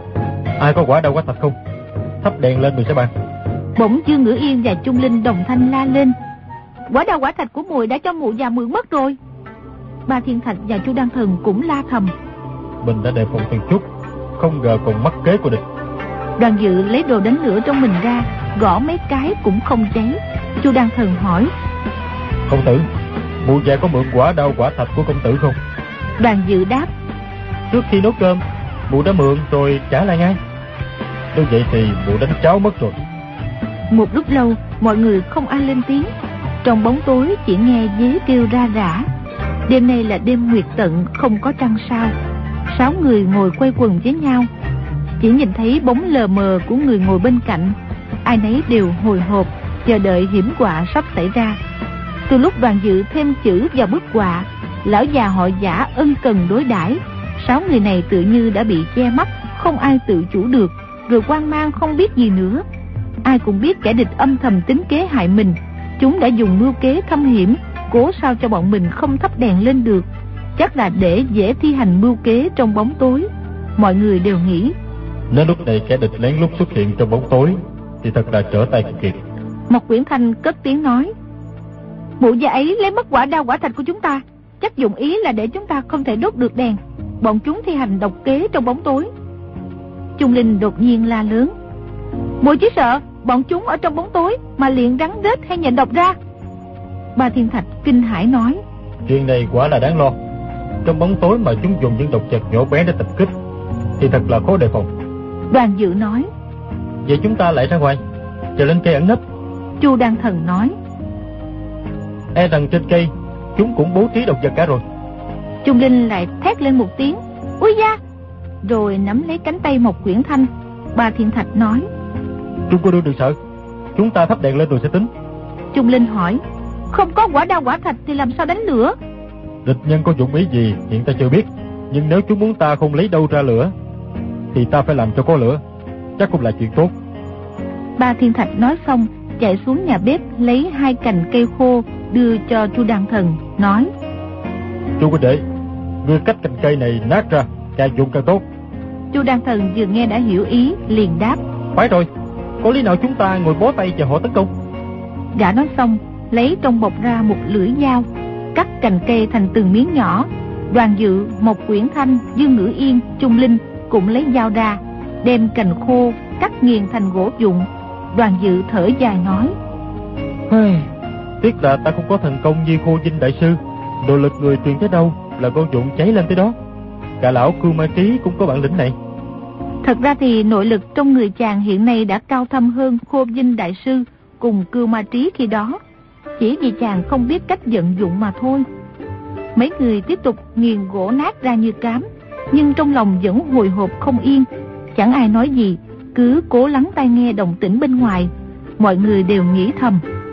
Ai có quả đau quả thạch không? Thắp đèn lên mình sẽ bàn. Bỗng Dương Ngữ Yên và Trung Linh đồng thanh la lên: Quả đau quả thạch của muội đã cho mụ già mượn mất rồi. Ba Thiên Thạch và Chu Đan Thần cũng la thầm: Mình đã đề phòng từng chút, không ngờ còn mắc kế của địch. Đoàn Dự lấy đồ đánh lửa trong mình ra, gõ mấy cái cũng không cháy. Chu Đan Thần hỏi: Công tử, mụ già có mượn quả đau quả thạch của công tử không? Đoàn Dự đáp: Trước khi nấu cơm, mụ đã mượn rồi trả lại ngay. Nếu vậy thì mụ đánh cháo mất rồi. Một lúc lâu mọi người không ai lên tiếng. Trong bóng tối chỉ nghe dế kêu ra rã. Đêm nay là đêm nguyệt tận, không có trăng sao. 6 người ngồi quay quần với nhau, chỉ nhìn thấy bóng lờ mờ của người ngồi bên cạnh. Ai nấy đều hồi hộp, chờ đợi hiểm họa sắp xảy ra. Từ lúc Đoàn Dự thêm chữ vào bức họa, lão già họ Giả ân cần đối đãi, 6 người này tự như đã bị che mắt, không ai tự chủ được, rồi hoang mang không biết gì nữa. Ai cũng biết kẻ địch âm thầm tính kế hại mình. Chúng đã dùng mưu kế thâm hiểm, cố sao cho bọn mình không thắp đèn lên được, chắc là để dễ thi hành mưu kế trong bóng tối. Mọi người đều nghĩ, nếu lúc này kẻ địch lén lút xuất hiện trong bóng tối thì thật là trở tay không kịp. Mộc Quyển Thanh cất tiếng nói: Mụ già ấy lấy mất quả đao quả thạch của chúng ta, chắc dụng ý là để chúng ta không thể đốt được đèn. Bọn chúng thi hành độc kế trong bóng tối. Trung Linh đột nhiên la lớn: Muội chỉ sợ bọn chúng ở trong bóng tối mà liền rắn rết hay nhện độc ra. Ba Thiên Thạch kinh hãi nói: Chuyện này quả là đáng lo. Trong bóng tối mà chúng dùng những độc vật nhỏ bé để tập kích thì thật là khó đề phòng. Đoàn Dự nói: Vậy chúng ta lại ra ngoài, chờ lên cây ẩn nấp. Chu Đan Thần nói: E rằng trên cây chúng cũng bố trí độc vật cả rồi. Trung Linh lại thét lên một tiếng: Úi da! Rồi nắm lấy cánh tay Mộc Quyển Thanh. Ba Thiên Thạch nói: Trung cô đương đừng sợ, chúng ta thắp đèn lên rồi sẽ tính. Trung Linh hỏi: Không có quả đao quả thạch thì làm sao đánh lửa? Địch nhân có dụng ý gì hiện ta chưa biết, nhưng nếu chúng muốn ta không lấy đâu ra lửa thì ta phải làm cho có lửa, chắc cũng là chuyện tốt. Ba Thiên Thạch nói xong chạy xuống nhà bếp lấy 2 cành cây khô đưa cho Chu Đan Thần, nói: Chu huynh đệ, ngươi cắt cành cây này nát ra, càng dụng càng tốt. Chu Đan Thần vừa nghe đã hiểu ý, liền đáp: Phải rồi, có lý nào chúng ta ngồi bó tay chờ họ tấn công? Gã nói xong lấy trong bọc ra một lưỡi dao, cắt cành cây thành từng miếng nhỏ. Đoàn Dự, Mộc Quyển Thanh, Dương Ngữ Yên, Trung Linh cũng lấy dao ra, đem cành khô cắt nghiền thành gỗ vụn. Đoàn Dự thở dài nói: Tiếc là ta không có thần công như Khô Vinh đại sư. Độ lực người truyền tới đâu là con vụn cháy lên tới đó. Cả lão Cưu Ma Trí cũng có bản lĩnh này. Thật ra thì nội lực trong người chàng hiện nay đã cao thâm hơn Khô Vinh đại sư cùng Cưu Ma Trí khi đó, chỉ vì chàng không biết cách vận dụng mà thôi. Mấy người tiếp tục nghiền gỗ nát ra như cám, nhưng trong lòng vẫn hồi hộp không yên. Chẳng ai nói gì, cứ cố lắng tai nghe động tĩnh bên ngoài. Mọi người đều nghĩ thầm: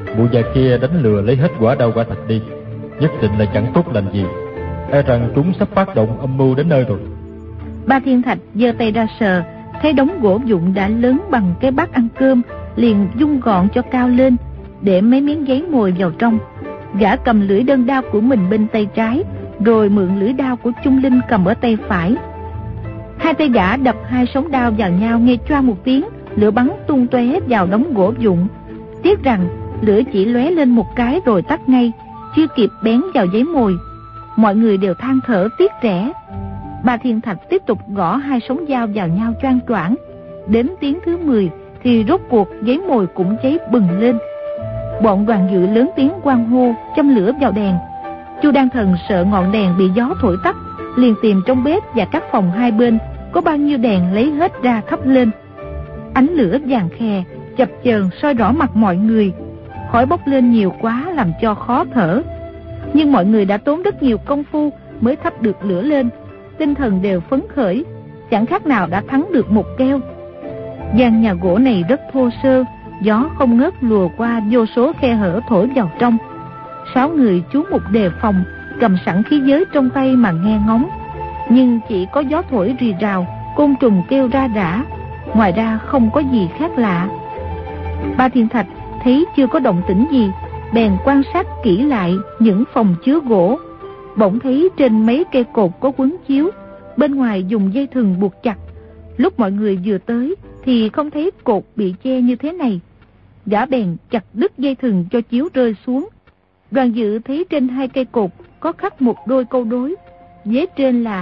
Mụ già kia đánh lừa lấy hết quả đau quả thịt đi, nhất định là chẳng tốt lành gì. E rằng chúng sắp phát động âm mưu đến nơi rồi. Ba Thiên Thạch giơ tay ra sờ, thấy đống gỗ vụn đã lớn bằng cái bát ăn cơm, liền dung gọn cho cao lên, để mấy miếng giấy mồi vào trong. Gã cầm lưỡi đơn đao của mình bên tay trái, rồi mượn lưỡi đao của Chung Linh cầm ở tay phải. Hai tay gã đập hai sống đao vào nhau, nghe choang một tiếng, lửa bắn tung tóe vào đống gỗ vụn. Tiếc rằng lửa chỉ lóe lên một cái rồi tắt ngay, chưa kịp bén vào giấy mồi. Mọi người đều than thở tiếc rẻ. Ba Thiên Thạch tiếp tục gõ hai sống dao vào nhau choang choảng. Đến tiếng thứ 10 thì rốt cuộc giấy mồi cũng cháy bừng lên. Bọn Đoàn Dự lớn tiếng hoan hô, châm lửa vào đèn. Chu Đan Thần sợ ngọn đèn bị gió thổi tắt, liền tìm trong bếp và các phòng hai bên có bao nhiêu đèn lấy hết ra thắp lên. Ánh lửa vàng khè chập chờn soi rõ mặt mọi người. Khói bốc lên nhiều quá làm cho khó thở, nhưng mọi người đã tốn rất nhiều công phu mới thắp được lửa lên. Tinh thần đều phấn khởi, chẳng khác nào đã thắng được một keo. Gian nhà gỗ này rất thô sơ, gió không ngớt lùa qua vô số khe hở thổi vào trong. 6 người trú mục đề phòng, cầm sẵn khí giới trong tay mà nghe ngóng. Nhưng chỉ có gió thổi rì rào, côn trùng kêu ra rã, ngoài ra không có gì khác lạ. Ba Thiên Thạch thấy chưa có động tĩnh gì, bèn quan sát kỹ lại những phòng chứa gỗ. Bỗng thấy trên mấy cây cột có quấn chiếu, bên ngoài dùng dây thừng buộc chặt. Lúc mọi người vừa tới thì không thấy cột bị che như thế này. Gã bèn chặt đứt dây thừng cho chiếu rơi xuống. Đoàn Dự thấy trên hai cây cột có khắc một đôi câu đối, vế trên là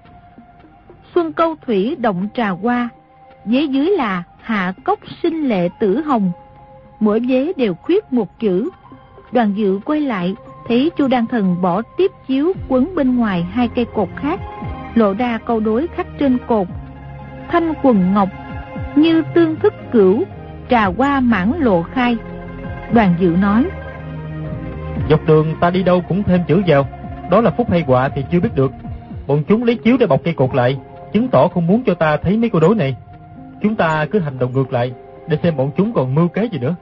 Xuân Câu Thủy Động Trà Hoa, vế dưới là Hạ Cốc Sinh Lệ Tử Hồng. Mỗi vế đều khuyết một chữ. Đoàn Dự quay lại thấy Chu Đan Thần bỏ tiếp chiếu quấn bên ngoài hai cây cột khác, lộ ra câu đối khắc trên cột: Thanh quần ngọc, như tương thức cửu, trà hoa mãn lộ khai. Đoàn Dự nói: Dọc đường ta đi đâu cũng thêm chữ vào, đó là phúc hay họa thì chưa biết được. Bọn chúng lấy chiếu để bọc cây cột lại, chứng tỏ không muốn cho ta thấy mấy câu đối này. Chúng ta cứ hành động ngược lại, để xem bọn chúng còn mưu kế gì nữa.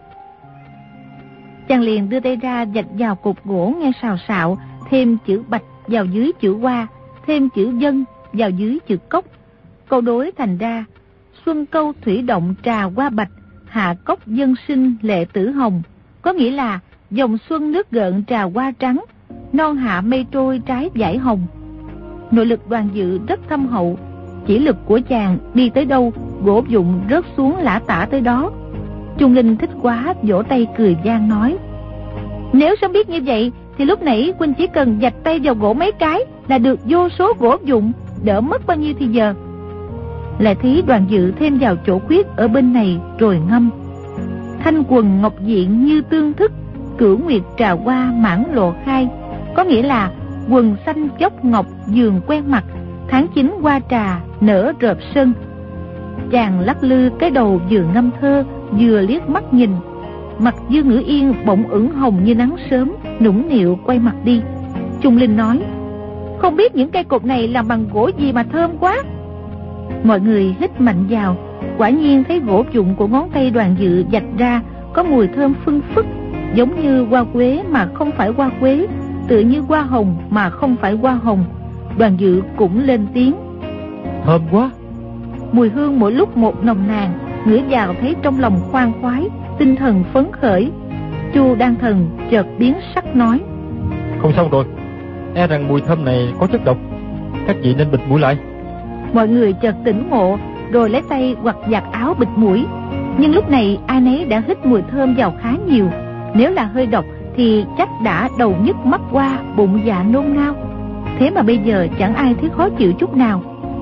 Chàng liền đưa tay ra vạch vào cột gỗ nghe xào xạo, thêm chữ bạch vào dưới chữ hoa, thêm chữ dân vào dưới chữ cốc. Câu đối thành ra: Xuân Câu Thủy Động Trà Hoa Bạch, Hạ Cốc Dân Sinh Lệ Tử Hồng. Có nghĩa là dòng xuân nước gợn trà hoa trắng, non hạ mây trôi trái vải hồng. Nội lực Đoàn Dự rất thâm hậu, chỉ lực của chàng đi tới đâu, gỗ vụn rớt xuống lả tả tới đó. Trung Linh thích quá, vỗ tay cười vang nói: Nếu sớm biết như vậy thì lúc nãy huynh chỉ cần vạch tay vào gỗ mấy cái là được vô số gỗ vụn, đỡ mất bao nhiêu thì giờ. Lại thấy Đoàn Dự thêm vào chỗ khuyết ở bên này rồi ngâm: Thanh quần ngọc diện như tương thức, cửu nguyệt trà hoa mãn lộ khai. Có nghĩa là quần xanh chốc ngọc giường quen mặt, tháng 9 hoa trà nở rợp sân. Chàng lắc lư cái đầu vừa ngâm thơ vừa liếc mắt nhìn. Mặt Dương Ngữ Yên bỗng ửng hồng như nắng sớm, nũng nịu quay mặt đi. Trung Linh nói: Không biết những cây cột này làm bằng gỗ gì mà thơm quá. Mọi người hít mạnh vào, quả nhiên thấy gỗ vụn của ngón tay Đoàn Dự vạch ra có mùi thơm phưng phức, giống như hoa quế mà không phải hoa quế, tựa như hoa hồng mà không phải hoa hồng. Đoàn Dự cũng lên tiếng: Thơm quá. Mùi hương mỗi lúc một nồng nàn, ngửi vào thấy trong lòng khoan khoái, tinh thần phấn khởi. Chu Đan Thần chợt biến sắc nói: Không xong rồi, e rằng mùi thơm này có chất độc, các vị nên bịt mũi lại. Mọi người chợt tỉnh ngộ, rồi lấy tay quặt vạt áo bịt mũi. Nhưng lúc này ai nấy đã hít mùi thơm vào khá nhiều. Nếu là hơi độc thì chắc đã đầu nhức mắt qua, bụng dạ nôn nao. Thế mà bây giờ chẳng ai thấy khó chịu chút nào.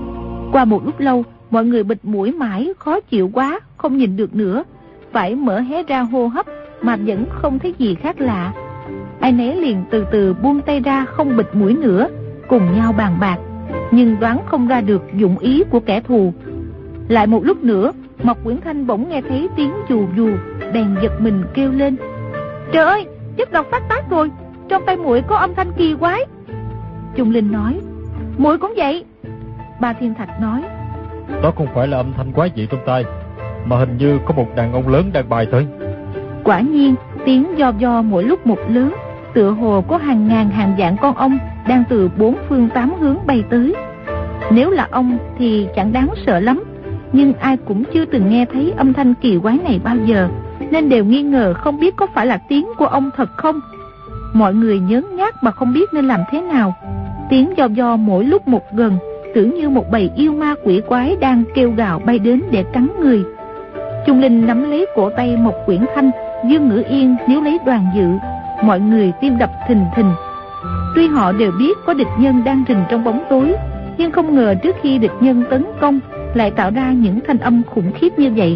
Qua một lúc lâu, mọi người bịt mũi mãi, khó chịu quá, không nhìn được nữa, phải mở hé ra hô hấp mà vẫn không thấy gì khác lạ. Ai nấy liền từ từ buông tay ra không bịt mũi nữa, cùng nhau bàn bạc, nhưng đoán không ra được dụng ý của kẻ thù. Lại một lúc nữa, Mộc Quyển Thanh bỗng nghe thấy tiếng dù dù, bèn giật mình kêu lên: Trời ơi, chất độc phát tác rồi, trong tay muội có âm thanh kỳ quái. Trung Linh nói: Muội cũng vậy. Ba Thiên Thạch nói: Đó không phải là âm thanh quái dị trong tai, mà hình như có một đàn ông lớn đang bài tới. Quả nhiên, Tiếng do mỗi lúc một lớn, tựa hồ có hàng ngàn hàng vạn con ong đang từ 4 phương 8 hướng bay tới. Nếu là ong thì chẳng đáng sợ lắm, nhưng ai cũng chưa từng nghe thấy âm thanh kỳ quái này bao giờ, nên đều nghi ngờ không biết có phải là tiếng của ong thật không. Mọi người nhớn nhác mà không biết nên làm thế nào. Tiếng do mỗi lúc một gần, tưởng như một bầy yêu ma quỷ quái đang kêu gào bay đến để cắn người. Trung Linh nắm lấy cổ tay Mộc Quyển Thanh, Dương Ngữ Yên níu lấy Đoàn Dự. Mọi người tim đập thình thình. Tuy họ đều biết có địch nhân đang rình trong bóng tối, nhưng không ngờ trước khi địch nhân tấn công lại tạo ra những thanh âm khủng khiếp như vậy.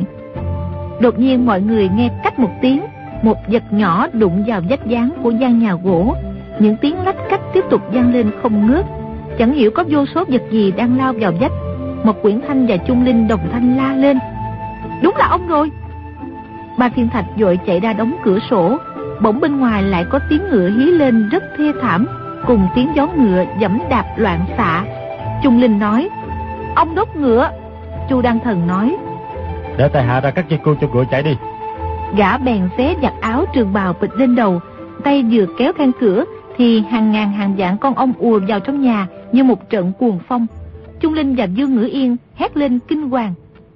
Đột nhiên mọi người nghe cách một tiếng, một vật nhỏ đụng vào vách dáng của gian nhà gỗ. Những tiếng lách cách tiếp tục vang lên không ngớt. Chẳng hiểu có vô số vật gì đang lao vào vách. Mộc Quyển Thanh và Trung Linh đồng thanh la lên: đúng là ong rồi. Ba Thiên Thạch vội chạy ra đóng cửa sổ. Bỗng bên ngoài lại có tiếng ngựa hí lên rất thê thảm, cùng tiếng gió ngựa giẫm đạp loạn xạ. Trung Linh nói: ong đốt ngựa. Chu Đăng Thần nói: để tại hạ ra cắt dây cương cho ngựa chạy đi. Gã bèn xé giặt áo trường bào bịch lên đầu, tay vừa kéo then cửa thì hàng ngàn hàng vạn con ong ùa vào trong nhà như một trận cuồng phong. Trung Linh và Dương Ngữ Yên hét lên kinh hoàng.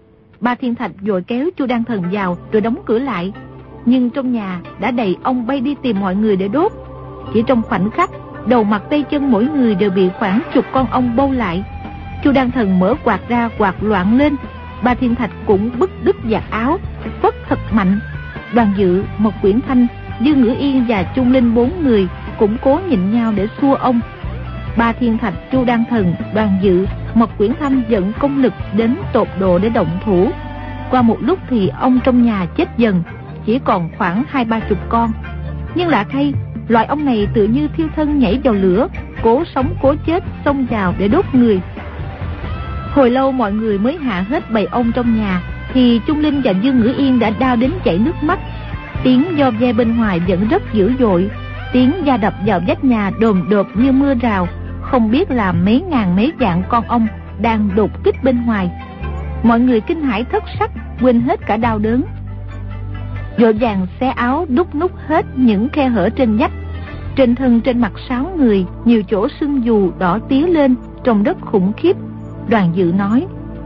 Ba Thiên Thạch vội kéo Chu Đăng Thần vào rồi đóng cửa lại. Nhưng trong nhà đã đầy ong bay đi tìm mọi người để đốt. Chỉ trong khoảnh khắc, đầu mặt tay chân mỗi người đều bị khoảng chục con ong bâu lại. Chu Đăng Thần mở quạt ra, quạt loạn lên. Ba Thiên Thạch cũng bứt đứt giặt áo, phất thật mạnh. Đoàn Dự, Mộc Quyển Thanh, Dương Ngữ Yên và Trung Linh 4 người cũng cố nhịn nhau để xua ong. Ba Thiên Thạch, Chu Đăng Thần, Đoàn Dự, Mộc Quyển Thanh dẫn công lực đến tột độ để động thủ. Qua một lúc thì ong trong nhà chết dần, chỉ còn khoảng 20-30 con. Nhưng lạ thay, loài ong này tự như thiêu thân nhảy vào lửa, cố sống cố chết xông vào để đốt người. Hồi lâu mọi người mới hạ hết bầy ong trong nhà thì Trung Linh và Dương Ngữ Yên đã đau đến chảy nước mắt. Tiếng do ve bên ngoài vẫn rất dữ dội. Tiếng da đập vào vách nhà đồm đột như mưa rào. Không biết là mấy ngàn mấy vạn con ong đang đột kích bên ngoài. Mọi người kinh hãi thất sắc, quên hết cả đau đớn. Vội vàng xé áo đút nút hết những khe hở trên vách. Trên thân trên mặt 6 người, nhiều chỗ sưng dù đỏ tía lên, trông rất khủng khiếp. Đoàn Dự nói: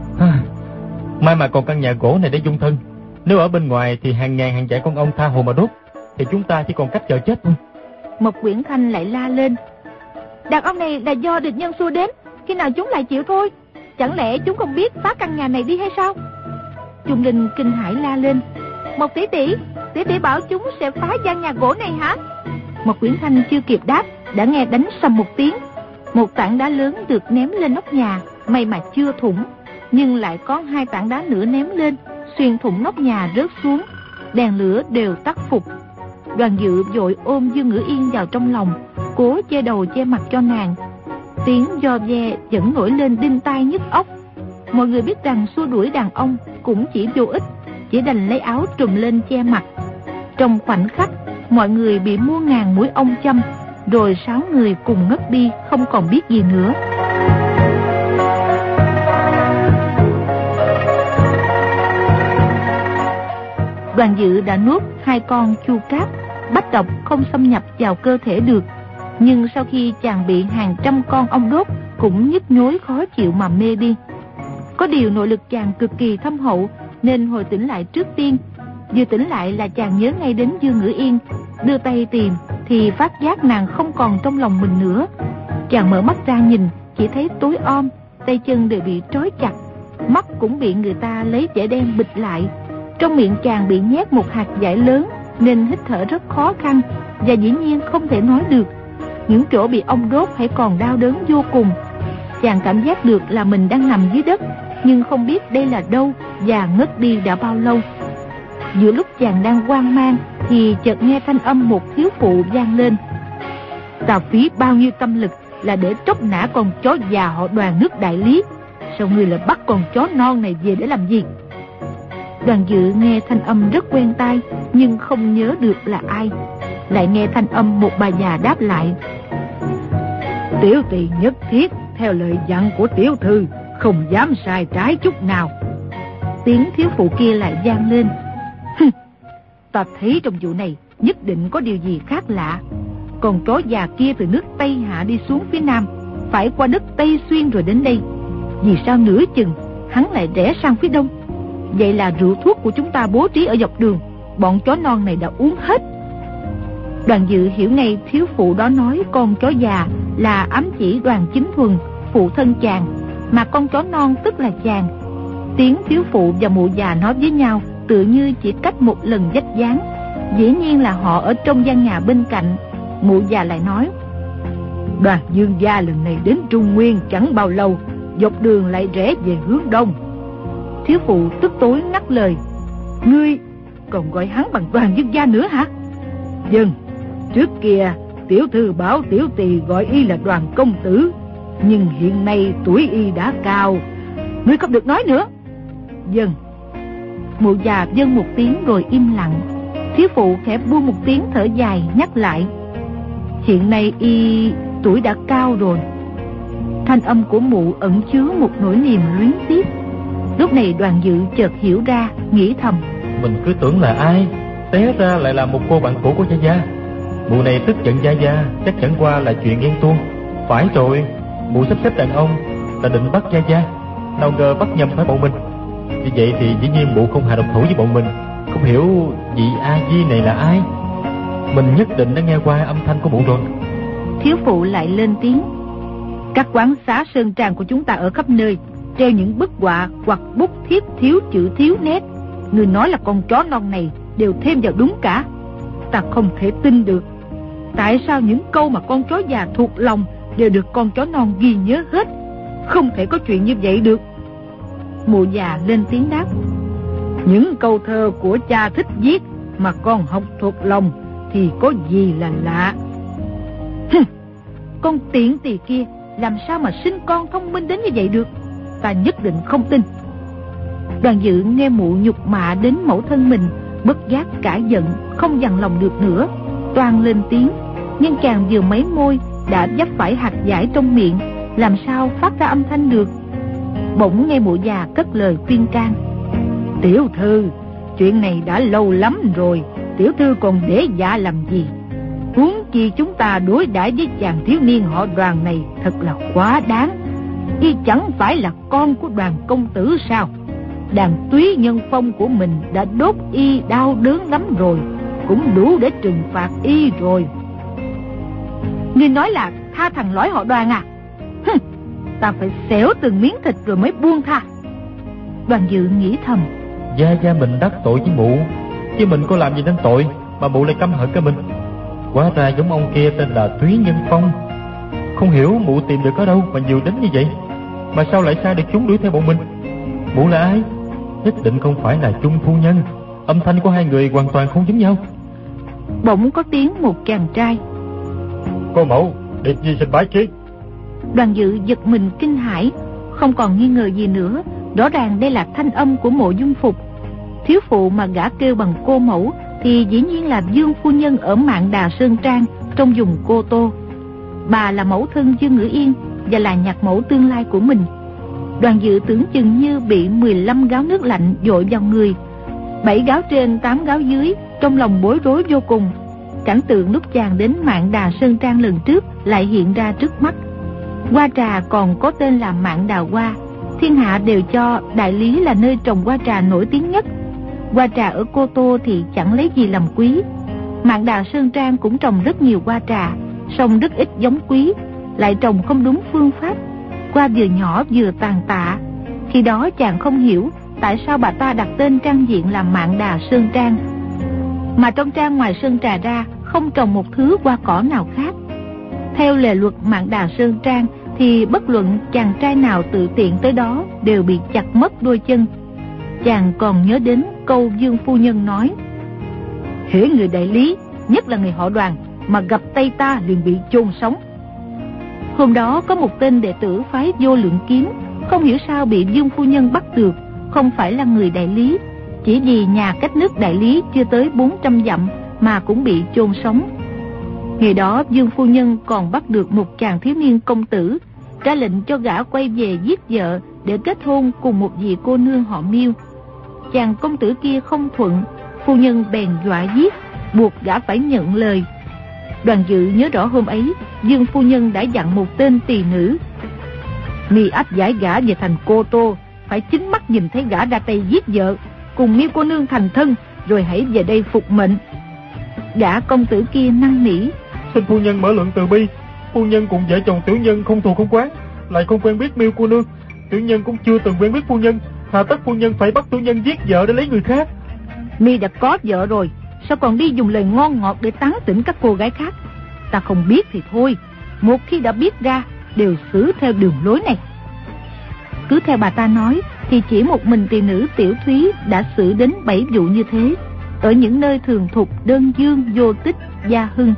may mà còn căn nhà gỗ này để dung thân. Nếu ở bên ngoài thì hàng ngàn hàng vạn con ong tha hồ mà đốt, thì chúng ta chỉ còn cách chờ chết thôi. Mộc Quyển Thanh lại la lên: đàn ong này là do địch nhân xua đến, khi nào chúng lại chịu thôi. Chẳng lẽ chúng không biết phá căn nhà này đi hay sao? Trung Linh kinh hãi la lên: Mộc tỷ tỷ bảo chúng sẽ phá gian nhà gỗ này hả? Mộc Quyển Thanh chưa kịp đáp, đã nghe đánh sầm một tiếng. Một tảng đá lớn được ném lên nóc nhà, may mà chưa thủng, nhưng lại có 2 tảng đá nữa ném lên, xuyên thủng nóc nhà rớt xuống. Đèn lửa đều tắt phục. Đoàn Dự vội ôm Dương Ngữ Yên vào trong lòng, cố che đầu che mặt cho nàng. Tiếng do ve vẫn nổi lên đinh tai nhức óc. Mọi người biết rằng xua đuổi đàn ong cũng chỉ vô ích, chỉ đành lấy áo trùm lên che mặt. Trong khoảnh khắc, mọi người bị muôn ngàn mũi ong châm, rồi 6 người cùng ngất đi, không còn biết gì nữa. Đoàn Dự đã nuốt 2 con chu cáp, bách độc không xâm nhập vào cơ thể được. Nhưng sau khi chàng bị hàng trăm con ong đốt, cũng nhức nhối khó chịu mà mê đi. Có điều nội lực chàng cực kỳ thâm hậu, nên hồi tỉnh lại trước tiên. Vừa tỉnh lại là chàng nhớ ngay đến Dương Ngữ Yên, đưa tay tìm thì phát giác nàng không còn trong lòng mình nữa. Chàng mở mắt ra nhìn, chỉ thấy tối om, tay chân đều bị trói chặt, mắt cũng bị người ta lấy vải đen bịt lại. Trong miệng chàng bị nhét một hạt vải lớn, nên hít thở rất khó khăn, và dĩ nhiên không thể nói được. Những chỗ bị ong đốt hãy còn đau đớn vô cùng. Chàng cảm giác được là mình đang nằm dưới đất, nhưng không biết đây là đâu và ngất đi đã bao lâu. Giữa lúc chàng đang hoang mang thì chợt nghe thanh âm một thiếu phụ vang lên: "Ta phí bao nhiêu tâm lực là để tróc nã con chó già họ Đoàn nước Đại Lý, sao ngươi lại bắt con chó non này về để làm gì?" Đoàn Dự nghe thanh âm rất quen tai, nhưng không nhớ được là ai. Lại nghe thanh âm một bà già đáp lại: "Tiểu tỳ nhất thiết theo lời dặn của tiểu thư, không dám sai trái chút nào." Tiếng thiếu phụ kia lại vang lên: "Ta thấy trong vụ này nhất định có điều gì khác lạ. Con chó già kia từ nước Tây Hạ đi xuống phía Nam, phải qua đất Tây Xuyên rồi đến đây. Vì sao nửa chừng hắn lại rẽ sang phía Đông? Vậy là rượu thuốc của chúng ta bố trí ở dọc đường, bọn chó non này đã uống hết. Đoàn Dự hiểu ngay thiếu phụ đó nói con chó già là ám chỉ Đoàn Chính Thuần, phụ thân chàng, mà con chó non tức là chàng. Tiếng thiếu phụ và mụ già nói với nhau tự như chỉ cách một lần vách dáng. Dĩ nhiên là họ ở trong gian nhà bên cạnh. Mụ già lại nói: Đoàn Dương gia lần này đến Trung Nguyên chẳng bao lâu, dọc đường lại rẽ về hướng Đông. Thiếu phụ tức tối ngắt lời: Ngươi còn gọi hắn bằng Đoàn Dương gia nữa hả? Vâng, trước kia tiểu thư bảo tiểu tỳ gọi y là Đoàn công tử, nhưng hiện nay tuổi y đã cao. Ngươi không được nói nữa. Vâng. Mụ già vâng một tiếng rồi im lặng. Thiếu phụ khẽ buông một tiếng thở dài nhắc lại: Hiện nay y tuổi đã cao rồi. Thanh âm của mụ ẩn chứa một nỗi niềm luyến tiếc. Lúc này Đoàn Dự chợt hiểu ra, nghĩ thầm: Mình cứ tưởng là ai, té ra lại là một cô bạn cũ của Gia Gia. Mụ này tức giận Gia Gia, chắc chẳng qua là chuyện ghen tuông. Phải rồi, mụ sắp xếp đàn ông là định bắt Gia Gia, nào ngờ bắt nhầm phải bọn mình. Như vậy thì dĩ nhiên mụ không hạ độc thủ với bọn mình. Không hiểu vị A Di này là ai. Mình nhất định đã nghe qua âm thanh của mụ rồi. Thiếu phụ lại lên tiếng: Các quán xá sơn trang của chúng ta ở khắp nơi treo những bức họa hoặc bút thiếp thiếu chữ thiếu nét. Người nói là con chó non này đều thêm vào đúng cả. Ta không thể tin được. Tại sao những câu mà con chó già thuộc lòng đều được con chó non ghi nhớ hết? Không thể có chuyện như vậy được. Mụ già lên tiếng đáp: Những câu thơ của cha thích viết mà con học thuộc lòng thì có gì là lạ. Con tiện tỳ kia làm sao mà sinh con thông minh đến như vậy được? Ta nhất định không tin. Đoàn Dự nghe mụ nhục mạ đến mẫu thân mình, bất giác cả giận, không dằn lòng được nữa, toan lên tiếng. Nhưng chàng vừa mấy môi đã vấp phải hạt dải trong miệng, làm sao phát ra âm thanh được. Bỗng nghe mụ già cất lời khuyên can: Tiểu thư, chuyện này đã lâu lắm rồi, tiểu thư còn để dạ làm gì? Huống chi chúng ta đối đãi với chàng thiếu niên họ Đoàn này thật là quá đáng. Y chẳng phải là con của Đoàn công tử sao? Đàn túy nhân phong của mình đã đốt y đau đớn lắm rồi, cũng đủ để trừng phạt y rồi. Ngươi nói là tha thằng lõi họ Đoàn à? Ta phải xẻo từng miếng thịt rồi mới buông tha. Đoàn Dự nghĩ thầm: Gia Gia mình đắc tội với mụ, chứ mình có làm gì nên tội mà mụ lại căm hận cái mình. Hóa ra giống ông kia tên là Túy Nhân Phong. Không hiểu mụ tìm được ở đâu mà nhiều đến như vậy, mà sao lại sai được chúng đuổi theo bọn mình? Mụ là ai? Nhất định không phải là Chung phu nhân. Âm thanh của hai người hoàn toàn không giống nhau. Bỗng có tiếng một chàng trai: Cô mẫu, Điệp Nhi xin bái kiến. Đoàn Dự giật mình kinh hãi, không còn nghi ngờ gì nữa. Rõ ràng đây là thanh âm của Mộ Dung Phục. Thiếu phụ mà gã kêu bằng cô mẫu thì dĩ nhiên là Dương phu nhân ở Mạn Đà Sơn Trang trong vùng Cô Tô. Bà là mẫu thân Dương Ngữ Yên và là nhạc mẫu tương lai của mình. Đoàn Dự tưởng chừng như bị 15 gáo nước lạnh dội vào người, 7 gáo trên 8 gáo dưới, trong lòng bối rối vô cùng. Cảnh tượng lúc chàng đến Mạn Đà Sơn Trang lần trước lại hiện ra trước mắt. Hoa trà còn có tên là Mạn Đà Hoa. Thiên hạ đều cho Đại Lý là nơi trồng hoa trà nổi tiếng nhất. Hoa trà ở Cô Tô thì chẳng lấy gì làm quý. Mạn Đà Sơn Trang cũng trồng rất nhiều hoa trà, song rất ít giống quý, lại trồng không đúng phương pháp. Hoa vừa nhỏ vừa tàn tạ. Khi đó chàng không hiểu tại sao bà ta đặt tên trang diện là Mạn Đà Sơn Trang, mà trong trang ngoài sơn trà ra không trồng một thứ hoa cỏ nào khác. Theo lề luật Mạn Đà Sơn Trang thì bất luận chàng trai nào tự tiện tới đó đều bị chặt mất đôi chân. Chàng còn nhớ đến câu Dương phu nhân nói: hễ người Đại Lý, nhất là người họ Đoàn, mà gặp tay ta liền bị chôn sống. Hôm đó có một tên đệ tử phái Vô Lượng Kiếm, không hiểu sao bị Dương phu nhân bắt được, không phải là người Đại Lý, chỉ vì nhà cách nước Đại Lý chưa tới 400 dặm mà cũng bị chôn sống. Ngày đó Dương phu nhân còn bắt được một chàng thiếu niên công tử, ra lệnh cho gã quay về giết vợ để kết hôn cùng một vị cô nương họ Miêu. Chàng công tử kia không thuận, phu nhân bèn dọa giết, buộc gã phải nhận lời. Đoàn Dự nhớ rõ hôm ấy Dương phu nhân đã dặn một tên tỳ nữ: "Mi áp giải gã về thành Cô Tô, phải chính mắt nhìn thấy gã ra tay giết vợ, cùng Miêu cô nương thành thân, rồi hãy về đây phục mệnh." Gã công tử kia năn nỉ: "Xin phu nhân mở luận từ bi. Phu nhân cùng vợ chồng tiểu nhân không thù không oán, lại không quen biết Miêu cô nương. Tiểu nhân cũng chưa từng quen biết phu nhân, hà tất phu nhân phải bắt tiểu nhân giết vợ để lấy người khác?" "Mi đã có vợ rồi, sao còn đi dùng lời ngon ngọt để tán tỉnh các cô gái khác? Ta không biết thì thôi, một khi đã biết ra đều xử theo đường lối này." Cứ theo bà ta nói thì chỉ một mình tỳ nữ Tiểu Thúy đã xử đến 7 vụ như thế, ở những nơi thường thục Đơn Dương, Vô Tích, Gia Hưng.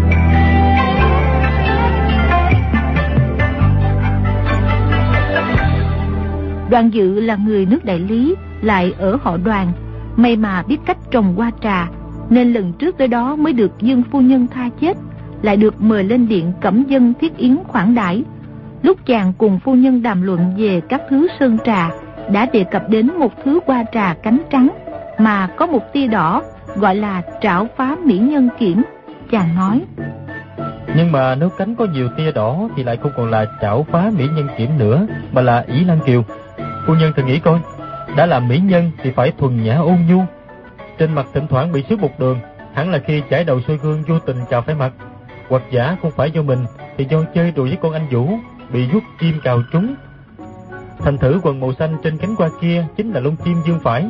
Đoàn Dự là người nước Đại Lý, lại ở họ Đoàn, may mà biết cách trồng hoa trà, nên lần trước tới đó mới được Dương phu nhân tha chết, lại được mời lên điện cẩm dân thiết yến khoản đãi. Lúc chàng cùng phu nhân đàm luận về các thứ sơn trà, đã đề cập đến một thứ hoa trà cánh trắng mà có một tia đỏ, gọi là trảo phá mỹ nhân kiển. Chàng nói: "Nhưng mà nếu cánh có nhiều tia đỏ thì lại không còn là trảo phá mỹ nhân kiển nữa, mà là ỷ lan kiều. Phu nhân thử nghĩ coi, đã là mỹ nhân thì phải thuần nhã ôn nhu. Trên mặt thỉnh thoảng bị xước một đường, hẳn là khi chải đầu soi gương vô tình chào phải mặt. Hoặc giả không phải do mình thì do chơi đùa với con anh Vũ, bị vuốt chim cào trúng. Thành thử quần màu xanh trên cánh hoa kia chính là lông chim dương phải.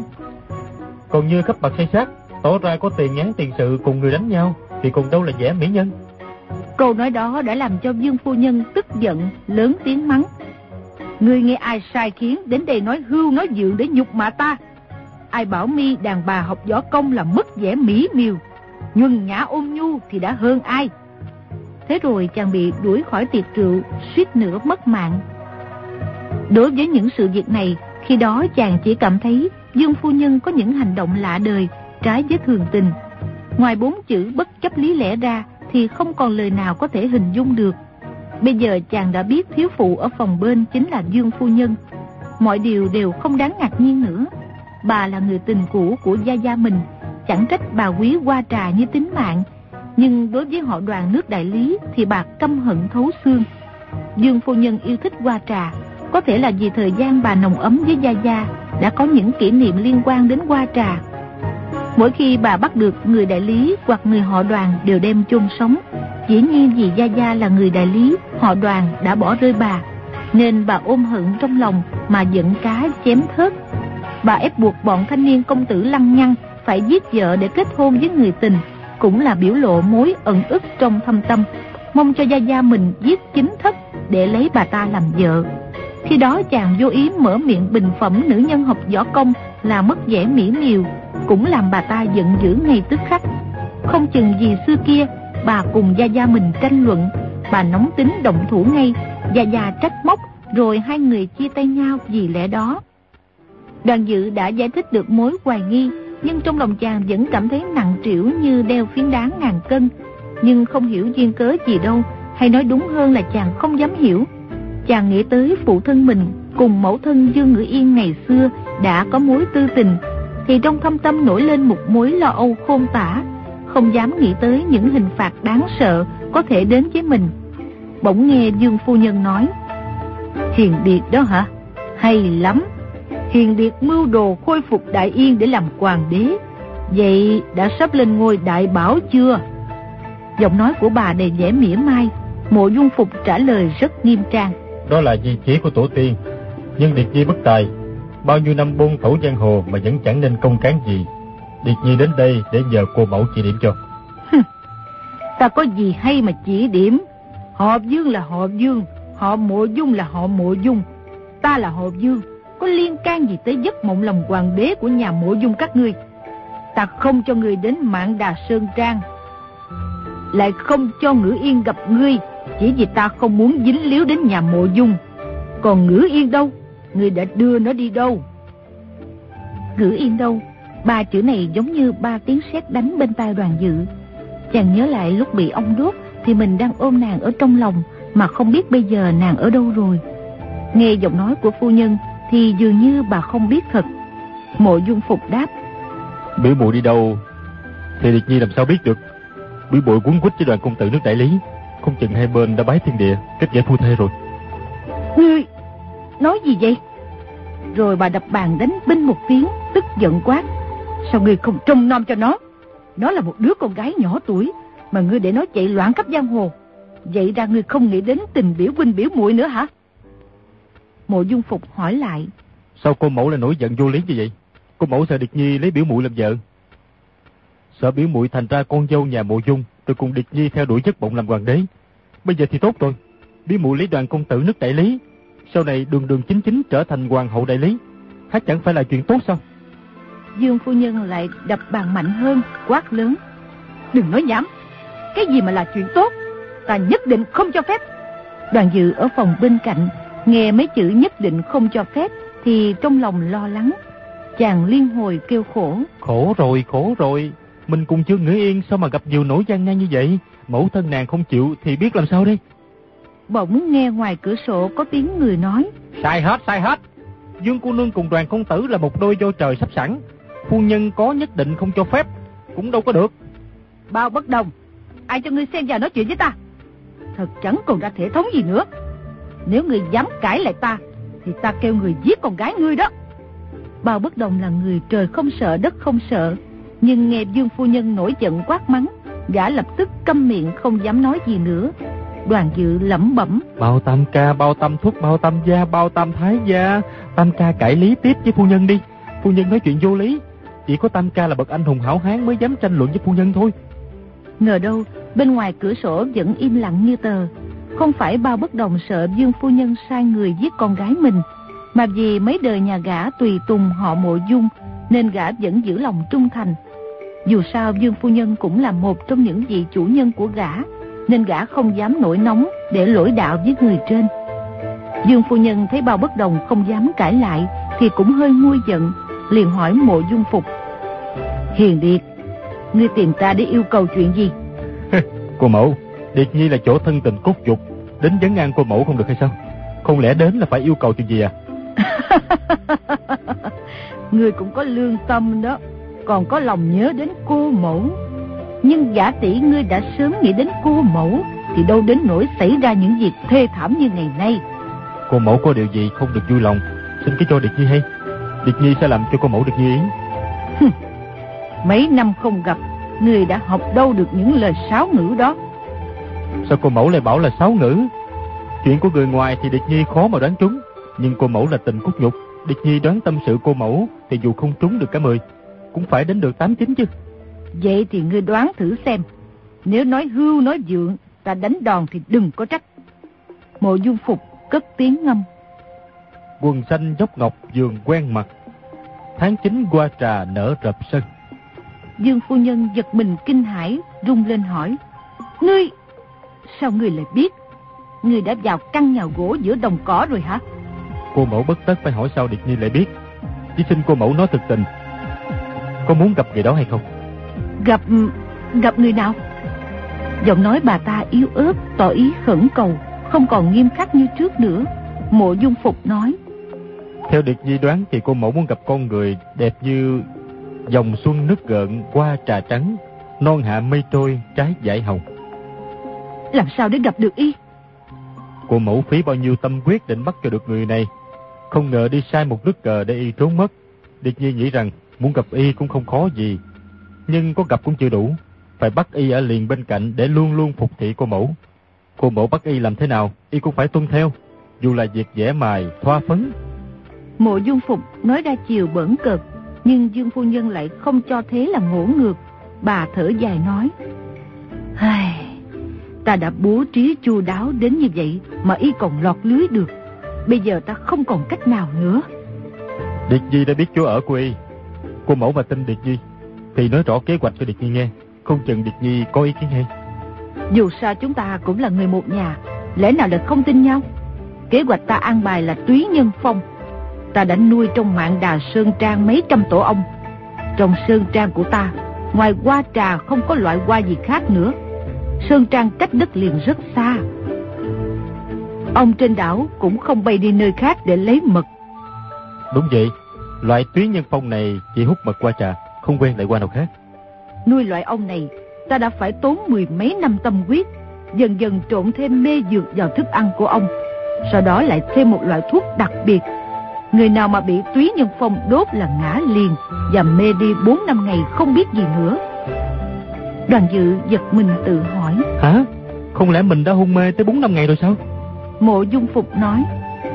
Còn như khắp mặt say sát, tỏ ra có tiền án tiền sự cùng người đánh nhau, thì còn đâu là vẻ mỹ nhân." Câu nói đó đã làm cho Dương phu nhân tức giận, lớn tiếng mắng: "Ngươi nghe ai sai khiến đến đây nói hưu nói dượng để nhục mạ ta? Ai bảo Mi đàn bà học võ công là mất vẻ mỹ miều, nhuần nhã ôn nhu thì đã hơn ai?" Thế rồi chàng bị đuổi khỏi tiệc rượu, suýt nữa mất mạng. Đối với những sự việc này, khi đó chàng chỉ cảm thấy Dương phu nhân có những hành động lạ đời, trái với thường tình. Ngoài 4 chữ bất chấp lý lẽ ra thì không còn lời nào có thể hình dung được. Bây giờ chàng đã biết thiếu phụ ở phòng bên chính là Dương phu nhân. Mọi điều đều không đáng ngạc nhiên nữa. Bà là người tình cũ của gia gia mình, chẳng trách bà quý hoa trà như tính mạng. Nhưng đối với họ Đoàn nước Đại Lý thì bà căm hận thấu xương. Dương phu nhân yêu thích hoa trà, có thể là vì thời gian bà nồng ấm với gia gia đã có những kỷ niệm liên quan đến hoa trà. Mỗi khi bà bắt được người Đại Lý hoặc người họ Đoàn đều đem chôn sống. Dĩ nhiên vì gia gia là người Đại Lý, họ Đoàn đã bỏ rơi bà, nên bà ôm hận trong lòng mà giận cá chém thớt. Bà ép buộc bọn thanh niên công tử lăng nhăng phải giết vợ để kết hôn với người tình, cũng là biểu lộ mối ẩn ức trong thâm tâm, mong cho gia gia mình giết chính thất để lấy bà ta làm vợ. Khi đó chàng vô ý mở miệng bình phẩm nữ nhân học võ công là mất vẻ mỹ miều, cũng làm bà ta giận dữ ngay tức khắc. Không chừng vì xưa kia bà cùng gia gia mình tranh luận, bà nóng tính động thủ ngay, gia gia trách móc, rồi hai người chia tay nhau vì lẽ đó. Đoàn Dự đã giải thích được mối hoài nghi, nhưng trong lòng chàng vẫn cảm thấy nặng trĩu như đeo phiến đá ngàn cân, nhưng không hiểu duyên cớ gì đâu, hay nói đúng hơn là chàng không dám hiểu. Chàng nghĩ tới phụ thân mình cùng mẫu thân Dương Ngữ Yên ngày xưa đã có mối tư tình, thì trong thâm tâm nổi lên một mối lo âu khôn tả, không dám nghĩ tới những hình phạt đáng sợ có thể đến với mình. Bỗng nghe Dương phu nhân nói: "Hiền Điệt đó hả? Hay lắm. Hiền Điệt mưu đồ khôi phục Đại Yên để làm hoàng đế. Vậy đã sắp lên ngôi đại bảo chưa?" Giọng nói của bà đầy vẻ mỉa mai. Mộ Dung Phục trả lời rất nghiêm trang: "Đó là di chỉ của tổ tiên, nhưng Điệt Nhi bất tài, bao nhiêu năm buôn thổ giang hồ mà vẫn chẳng nên công cán gì. Điệt Nhi đến đây để nhờ cô mẫu chỉ điểm cho." "Ta có gì hay mà chỉ điểm? Họ Dương là họ Dương, họ Mộ Dung là họ Mộ Dung. Ta là họ Dương, có liên can gì tới giấc mộng làm hoàng đế của nhà Mộ Dung các ngươi? Ta không cho ngươi đến Mạn Đà Sơn Trang, lại không cho Ngữ Yên gặp ngươi, chỉ vì ta không muốn dính líu đến nhà Mộ Dung. Còn Ngữ Yên đâu? Ngươi đã đưa nó đi đâu?" Ngữ Yên đâu? Ba chữ này giống như ba tiếng sét đánh bên tai Đoàn Dự. Chàng nhớ lại lúc bị ông đốt thì mình đang ôm nàng ở trong lòng, mà không biết bây giờ nàng ở đâu rồi. Nghe giọng nói của phu nhân thì dường như bà không biết thật. Mộ Dung Phục đáp: "Biểu muội đi đâu Thì Điệt Nhi làm sao biết được? Bỉ bội quấn quýt với đoàn công tử nước Đại Lý, không chừng hai bên đã bái thiên địa, kết giải phu thê rồi. Ngươi nói gì vậy? Rồi bà đập bàn đánh binh một tiếng, tức giận quát: Sao ngươi không trông nom cho nó? Nó là một đứa con gái nhỏ tuổi mà ngươi để nó chạy loạn khắp giang hồ. Vậy ra ngươi không nghĩ đến tình biểu huynh biểu muội nữa hả? Mộ Dung Phục hỏi lại: Sao cô mẫu lại nổi giận vô lý như vậy? Cô mẫu sợ Điệt Nhi lấy biểu muội làm vợ, sợ biểu muội thành ra con dâu nhà Mộ Dung, rồi cùng Điệt Nhi theo đuổi giấc mộng làm hoàng đế. Bây giờ thì tốt rồi, biểu muội lấy đoàn công tử nước Đại Lý, sau này đường đường chính chính trở thành hoàng hậu Đại Lý, há chẳng phải là chuyện tốt sao? Dương phu nhân lại đập bàn mạnh hơn, quát lớn: Đừng nói nhảm, cái gì mà là chuyện tốt, ta nhất định không cho phép. Đoàn Dự ở phòng bên cạnh nghe mấy chữ nhất định không cho phép thì trong lòng lo lắng, chàng liên hồi kêu khổ: Khổ rồi, mình cùng chưa ngữ yên, sao mà gặp nhiều nỗi gian nan như vậy? Mẫu thân nàng không chịu thì biết làm sao đây? Bỗng nghe ngoài cửa sổ có tiếng người nói: Sai hết. Dương cô nương cùng đoàn công tử là một đôi do trời sắp sẵn, phu nhân có nhất định không cho phép cũng đâu có được. Bao Bất Đồng, ai cho ngươi xen vào nói chuyện với ta? Thật chẳng còn ra thể thống gì nữa. Nếu ngươi dám cãi lại ta thì ta kêu người giết con gái ngươi đó. Bao Bất Đồng là người trời không sợ đất không sợ, nhưng nghe Dương phu nhân nổi giận quát mắng, gã lập tức câm miệng không dám nói gì nữa. Đoàn Dự lẩm bẩm: Bao Tam ca, bao Tam thúc, bao Tam gia, bao Tam thái gia. Tam ca cãi lý tiếp với phu nhân đi. Phu nhân nói chuyện vô lý, chỉ có Tam ca là bậc anh hùng hảo hán mới dám tranh luận với phu nhân thôi. Ngờ đâu bên ngoài cửa sổ vẫn im lặng như tờ. Không phải Bao Bất Đồng sợ Dương phu nhân sai người giết con gái mình, mà vì mấy đời nhà gã tùy tùng họ Mộ Dung nên gã vẫn giữ lòng trung thành. Dù sao Dương phu nhân cũng là một trong những vị chủ nhân của gã, nên gã không dám nổi nóng để lỗi đạo với người trên. Dương phu nhân thấy Bao Bất Đồng không dám cãi lại thì cũng hơi nguôi giận, liền hỏi Mộ Dung Phục: Hiền Điệt, ngươi tìm ta để yêu cầu chuyện gì? Cô mẫu, Điệt Nhi là chỗ thân tình cốt nhục, đến vấn an cô mẫu không được hay sao? Không lẽ đến là phải yêu cầu chuyện gì à? Ngươi cũng có lương tâm đó, còn có lòng nhớ đến cô mẫu. Nhưng giả tỷ ngươi đã sớm nghĩ đến cô mẫu thì đâu đến nỗi xảy ra những việc thê thảm như ngày nay. Cô mẫu có điều gì không được vui lòng, xin cứ cho Điệt Nhi hay. Điệt Nhi sẽ làm cho cô mẫu được như ý. Mấy năm không gặp, ngươi đã học đâu được những lời sáo ngữ đó? Sao cô mẫu lại bảo là sáo ngữ? Chuyện của người ngoài thì Điệt Nhi khó mà đoán trúng, nhưng cô mẫu là tình cốt nhục, Điệt Nhi đoán tâm sự cô mẫu thì dù không trúng được cả 10 cũng phải đến được 8-9 chứ. Vậy thì ngươi đoán thử xem, nếu nói hưu nói vượng, ta đánh đòn thì đừng có trách. Mộ Dung Phục cất tiếng ngâm: Quần xanh dốc ngọc vườn quen mặt, tháng 9 qua trà nở rập sân. Dương phu nhân giật mình kinh hãi, rung lên hỏi: Ngươi, sao ngươi lại biết? Ngươi đã vào căn nhà gỗ giữa đồng cỏ rồi hả? Cô mẫu bất tất phải hỏi sao Điệt Nhi lại biết, chỉ xin cô mẫu nói thực tình, có muốn gặp người đó hay không? Gặp người nào? Giọng nói bà ta yếu ớt, tỏ ý khẩn cầu, không còn nghiêm khắc như trước nữa. Mộ Dung Phục nói: Theo Điệt Nhi đoán thì cô mẫu muốn gặp con người đẹp như dòng xuân nước gợn qua trà trắng, non hạ mây trôi trái dải hồng. Làm sao để gặp được y? Cô mẫu phí bao nhiêu tâm quyết định bắt cho được người này, không ngờ đi sai một nước cờ để y trốn mất. Điệt Nhi nghĩ rằng muốn gặp y cũng không khó gì, nhưng có gặp cũng chưa đủ, phải bắt y ở liền bên cạnh để luôn luôn phục thị cô mẫu. Cô mẫu bắt y làm thế nào y cũng phải tuân theo, dù là việc vẽ mài thoa phấn. Mộ Dung Phục nói ra chiều bỡn cợt, nhưng Dương phu nhân lại không cho thế là ngỗ ngược. Bà thở dài nói: Ta đã bố trí chu đáo đến như vậy mà y còn lọt lưới được, bây giờ ta không còn cách nào nữa. Điệt Nhi đã biết chỗ ở của y, cô mẫu mà tin Điệt Nhi thì nói rõ kế hoạch cho Điệt Nhi nghe, không chừng Điệt Nhi có ý kiến hay. Dù sao chúng ta cũng là người một nhà, lẽ nào lại không tin nhau? Kế hoạch ta an bài là túy nhân phong. Ta đã nuôi trong Mạn Đà Sơn Trang mấy trăm tổ ong. Trong Sơn Trang của ta, ngoài hoa trà không có loại hoa gì khác nữa. Sơn Trang cách đất liền rất xa, ong trên đảo cũng không bay đi nơi khác để lấy mật. Đúng vậy, loại túy nhân phong này chỉ hút mật qua trà, không quen lại hoa nào khác. Nuôi loại ong này, ta đã phải tốn 10 mấy năm tâm huyết, dần dần trộn thêm mê dược vào thức ăn của ong. Sau đó lại thêm một loại thuốc đặc biệt. Người nào mà bị túy nhân phong đốt là ngã liền và mê đi 4-5 ngày không biết gì nữa. Đoàn Dự giật mình tự hỏi: Hả? Không lẽ mình đã hôn mê tới 4-5 ngày rồi sao? Mộ Dung Phục nói: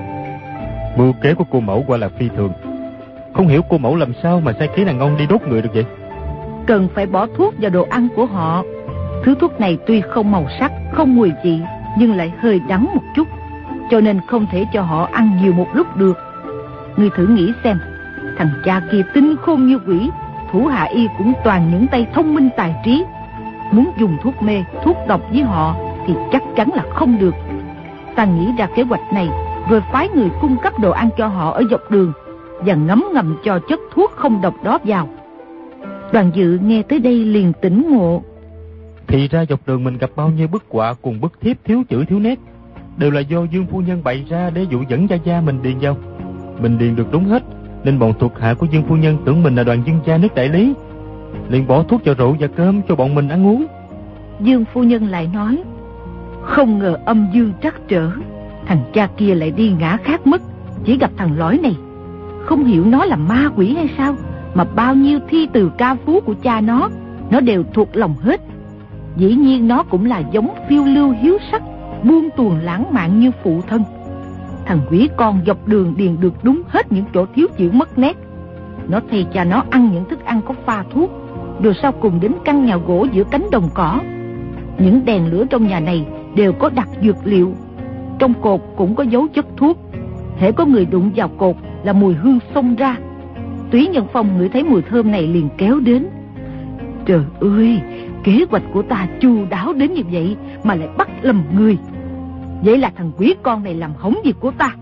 Mưu kế của cô mẫu quả là phi thường. Không hiểu cô mẫu làm sao mà sai khiến đàn ông đi đốt người được vậy? Cần phải bỏ thuốc vào đồ ăn của họ. Thứ thuốc này tuy không màu sắc, không mùi vị, nhưng lại hơi đắng một chút, cho nên không thể cho họ ăn nhiều một lúc được. Ngươi thử nghĩ xem, thằng cha kia tinh khôn như quỷ, thủ hạ y cũng toàn những tay thông minh tài trí. Muốn dùng thuốc mê, thuốc độc với họ thì chắc chắn là không được. Ta nghĩ ra kế hoạch này, rồi phái người cung cấp đồ ăn cho họ ở dọc đường và ngấm ngầm cho chất thuốc không độc đó vào. Đoàn Dự nghe tới đây liền tỉnh ngộ. Thì ra dọc đường mình gặp bao nhiêu bức họa cùng bức thiếp thiếu chữ thiếu nét, đều là do Dương phu nhân bày ra để dụ dẫn gia mình điền vào. Mình điền được đúng hết, nên bọn thuộc hạ của Dương phu nhân tưởng mình là đoàn Dương gia nước đại lý, liền bỏ thuốc vào rượu và cơm cho bọn mình ăn uống. Dương phu nhân lại nói: Không ngờ âm dương trắc trở, thằng cha kia lại đi ngã khác mất, chỉ gặp thằng lõi này. Không hiểu nó là ma quỷ hay sao, mà bao nhiêu thi từ ca phú của cha nó đều thuộc lòng hết. Dĩ nhiên nó cũng là giống phiêu lưu hiếu sắc, buông tuồng lãng mạn như phụ thân. Thằng quỷ con dọc đường điền được đúng hết những chỗ thiếu chữ mất nét. Nó thay cha nó ăn những thức ăn có pha thuốc, rồi sau cùng đến căn nhà gỗ giữa cánh đồng cỏ. Những đèn lửa trong nhà này đều có đặt dược liệu, trong cột cũng có dấu chất thuốc. Hễ có người đụng vào cột là mùi hương xông ra. Túy Nhân Phong ngửi thấy mùi thơm này liền kéo đến. Trời ơi, kế hoạch của ta chu đáo đến như vậy mà lại bắt lầm người. Vậy là thằng quỷ con này làm hỏng việc của ta.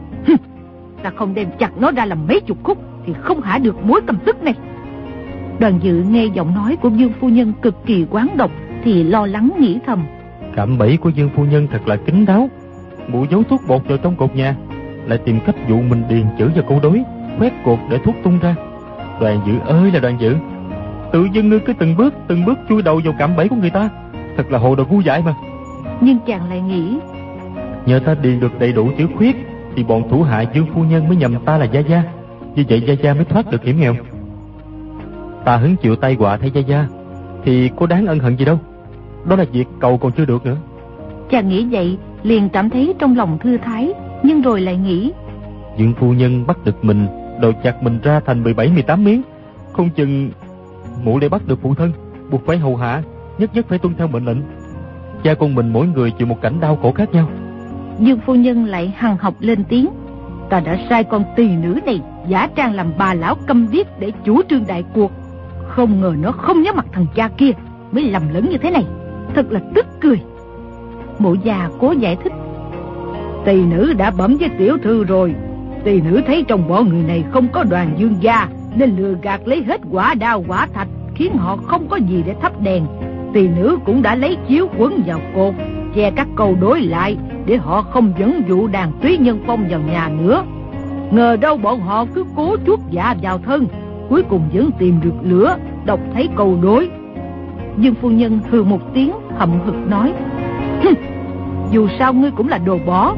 Ta không đem chặt nó ra làm mấy chục khúc thì không hả được mối căm tức này. Đoàn Dự nghe giọng nói của Dương phu nhân cực kỳ quán độc thì lo lắng nghĩ thầm: Cạm bẫy của Dương phu nhân thật là kín đáo. Mụ giấu thuốc bột vào trong cột nhà, lại tìm cách dụ mình điền chữ vào câu đối, khoét cột để thuốc tung ra. Đoàn Dự ơi là Đoàn Dự, tự dưng ngươi cứ từng bước chui đầu vào cạm bẫy của người ta, thật là hồ đồ ngu dại mà. Nhưng chàng lại nghĩ: Nhờ ta điền được đầy đủ chữ khuyết thì bọn thủ hạ Dương phu nhân mới nhầm ta là Gia Gia, như vậy Gia Gia mới thoát được hiểm nghèo. Ta hứng chịu tai họa thay Gia Gia thì có đáng ân hận gì đâu. Đó là việc cầu còn chưa được nữa. Chàng nghĩ vậy liền cảm thấy trong lòng thư thái, nhưng rồi lại nghĩ: Dương phu nhân bắt được mình, đồ chặt mình ra thành 17-18 miếng, không chừng mụ lại bắt được phụ thân, buộc phải hầu hạ, nhất nhất phải tuân theo mệnh lệnh. Cha con mình mỗi người chịu một cảnh đau khổ khác nhau. Dương phu nhân lại hằn học lên tiếng: Ta đã sai con tỳ nữ này giả trang làm bà lão câm điếc để chủ trương đại cuộc. Không ngờ nó không nhớ mặt thằng cha kia, mới lầm lẫn như thế này, thật là tức cười. Mộ già cố giải thích: Tỳ nữ đã bẩm với tiểu thư rồi, tỳ nữ thấy trong bọn người này không có Đoàn Dương gia, nên lừa gạt lấy hết quả đao quả thạch, khiến họ không có gì để thắp đèn. Tỳ nữ cũng đã lấy chiếu quấn vào cột, che các câu đối lại, để họ không dẫn dụ đàn Túy Nhân Phong vào nhà nữa. Ngờ đâu bọn họ cứ cố chuốt dạ vào thân, cuối cùng vẫn tìm được lửa, đọc thấy câu đối. Dương phu nhân hừ một tiếng, hậm hực nói: Dù sao ngươi cũng là đồ bỏ.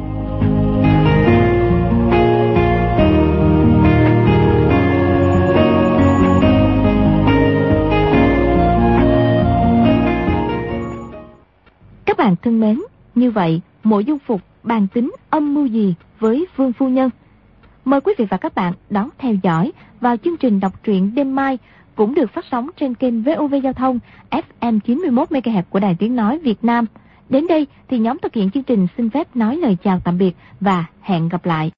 Các bạn thân mến, như vậy Mộ Dung Phục bàn tính âm mưu gì với Vương phu nhân? Mời quý vị và các bạn đón theo dõi vào chương trình đọc truyện đêm mai, cũng được phát sóng trên kênh VOV Giao thông FM 91 MHz của Đài Tiếng nói Việt Nam. Đến đây thì nhóm thực hiện chương trình xin phép nói lời chào tạm biệt và hẹn gặp lại.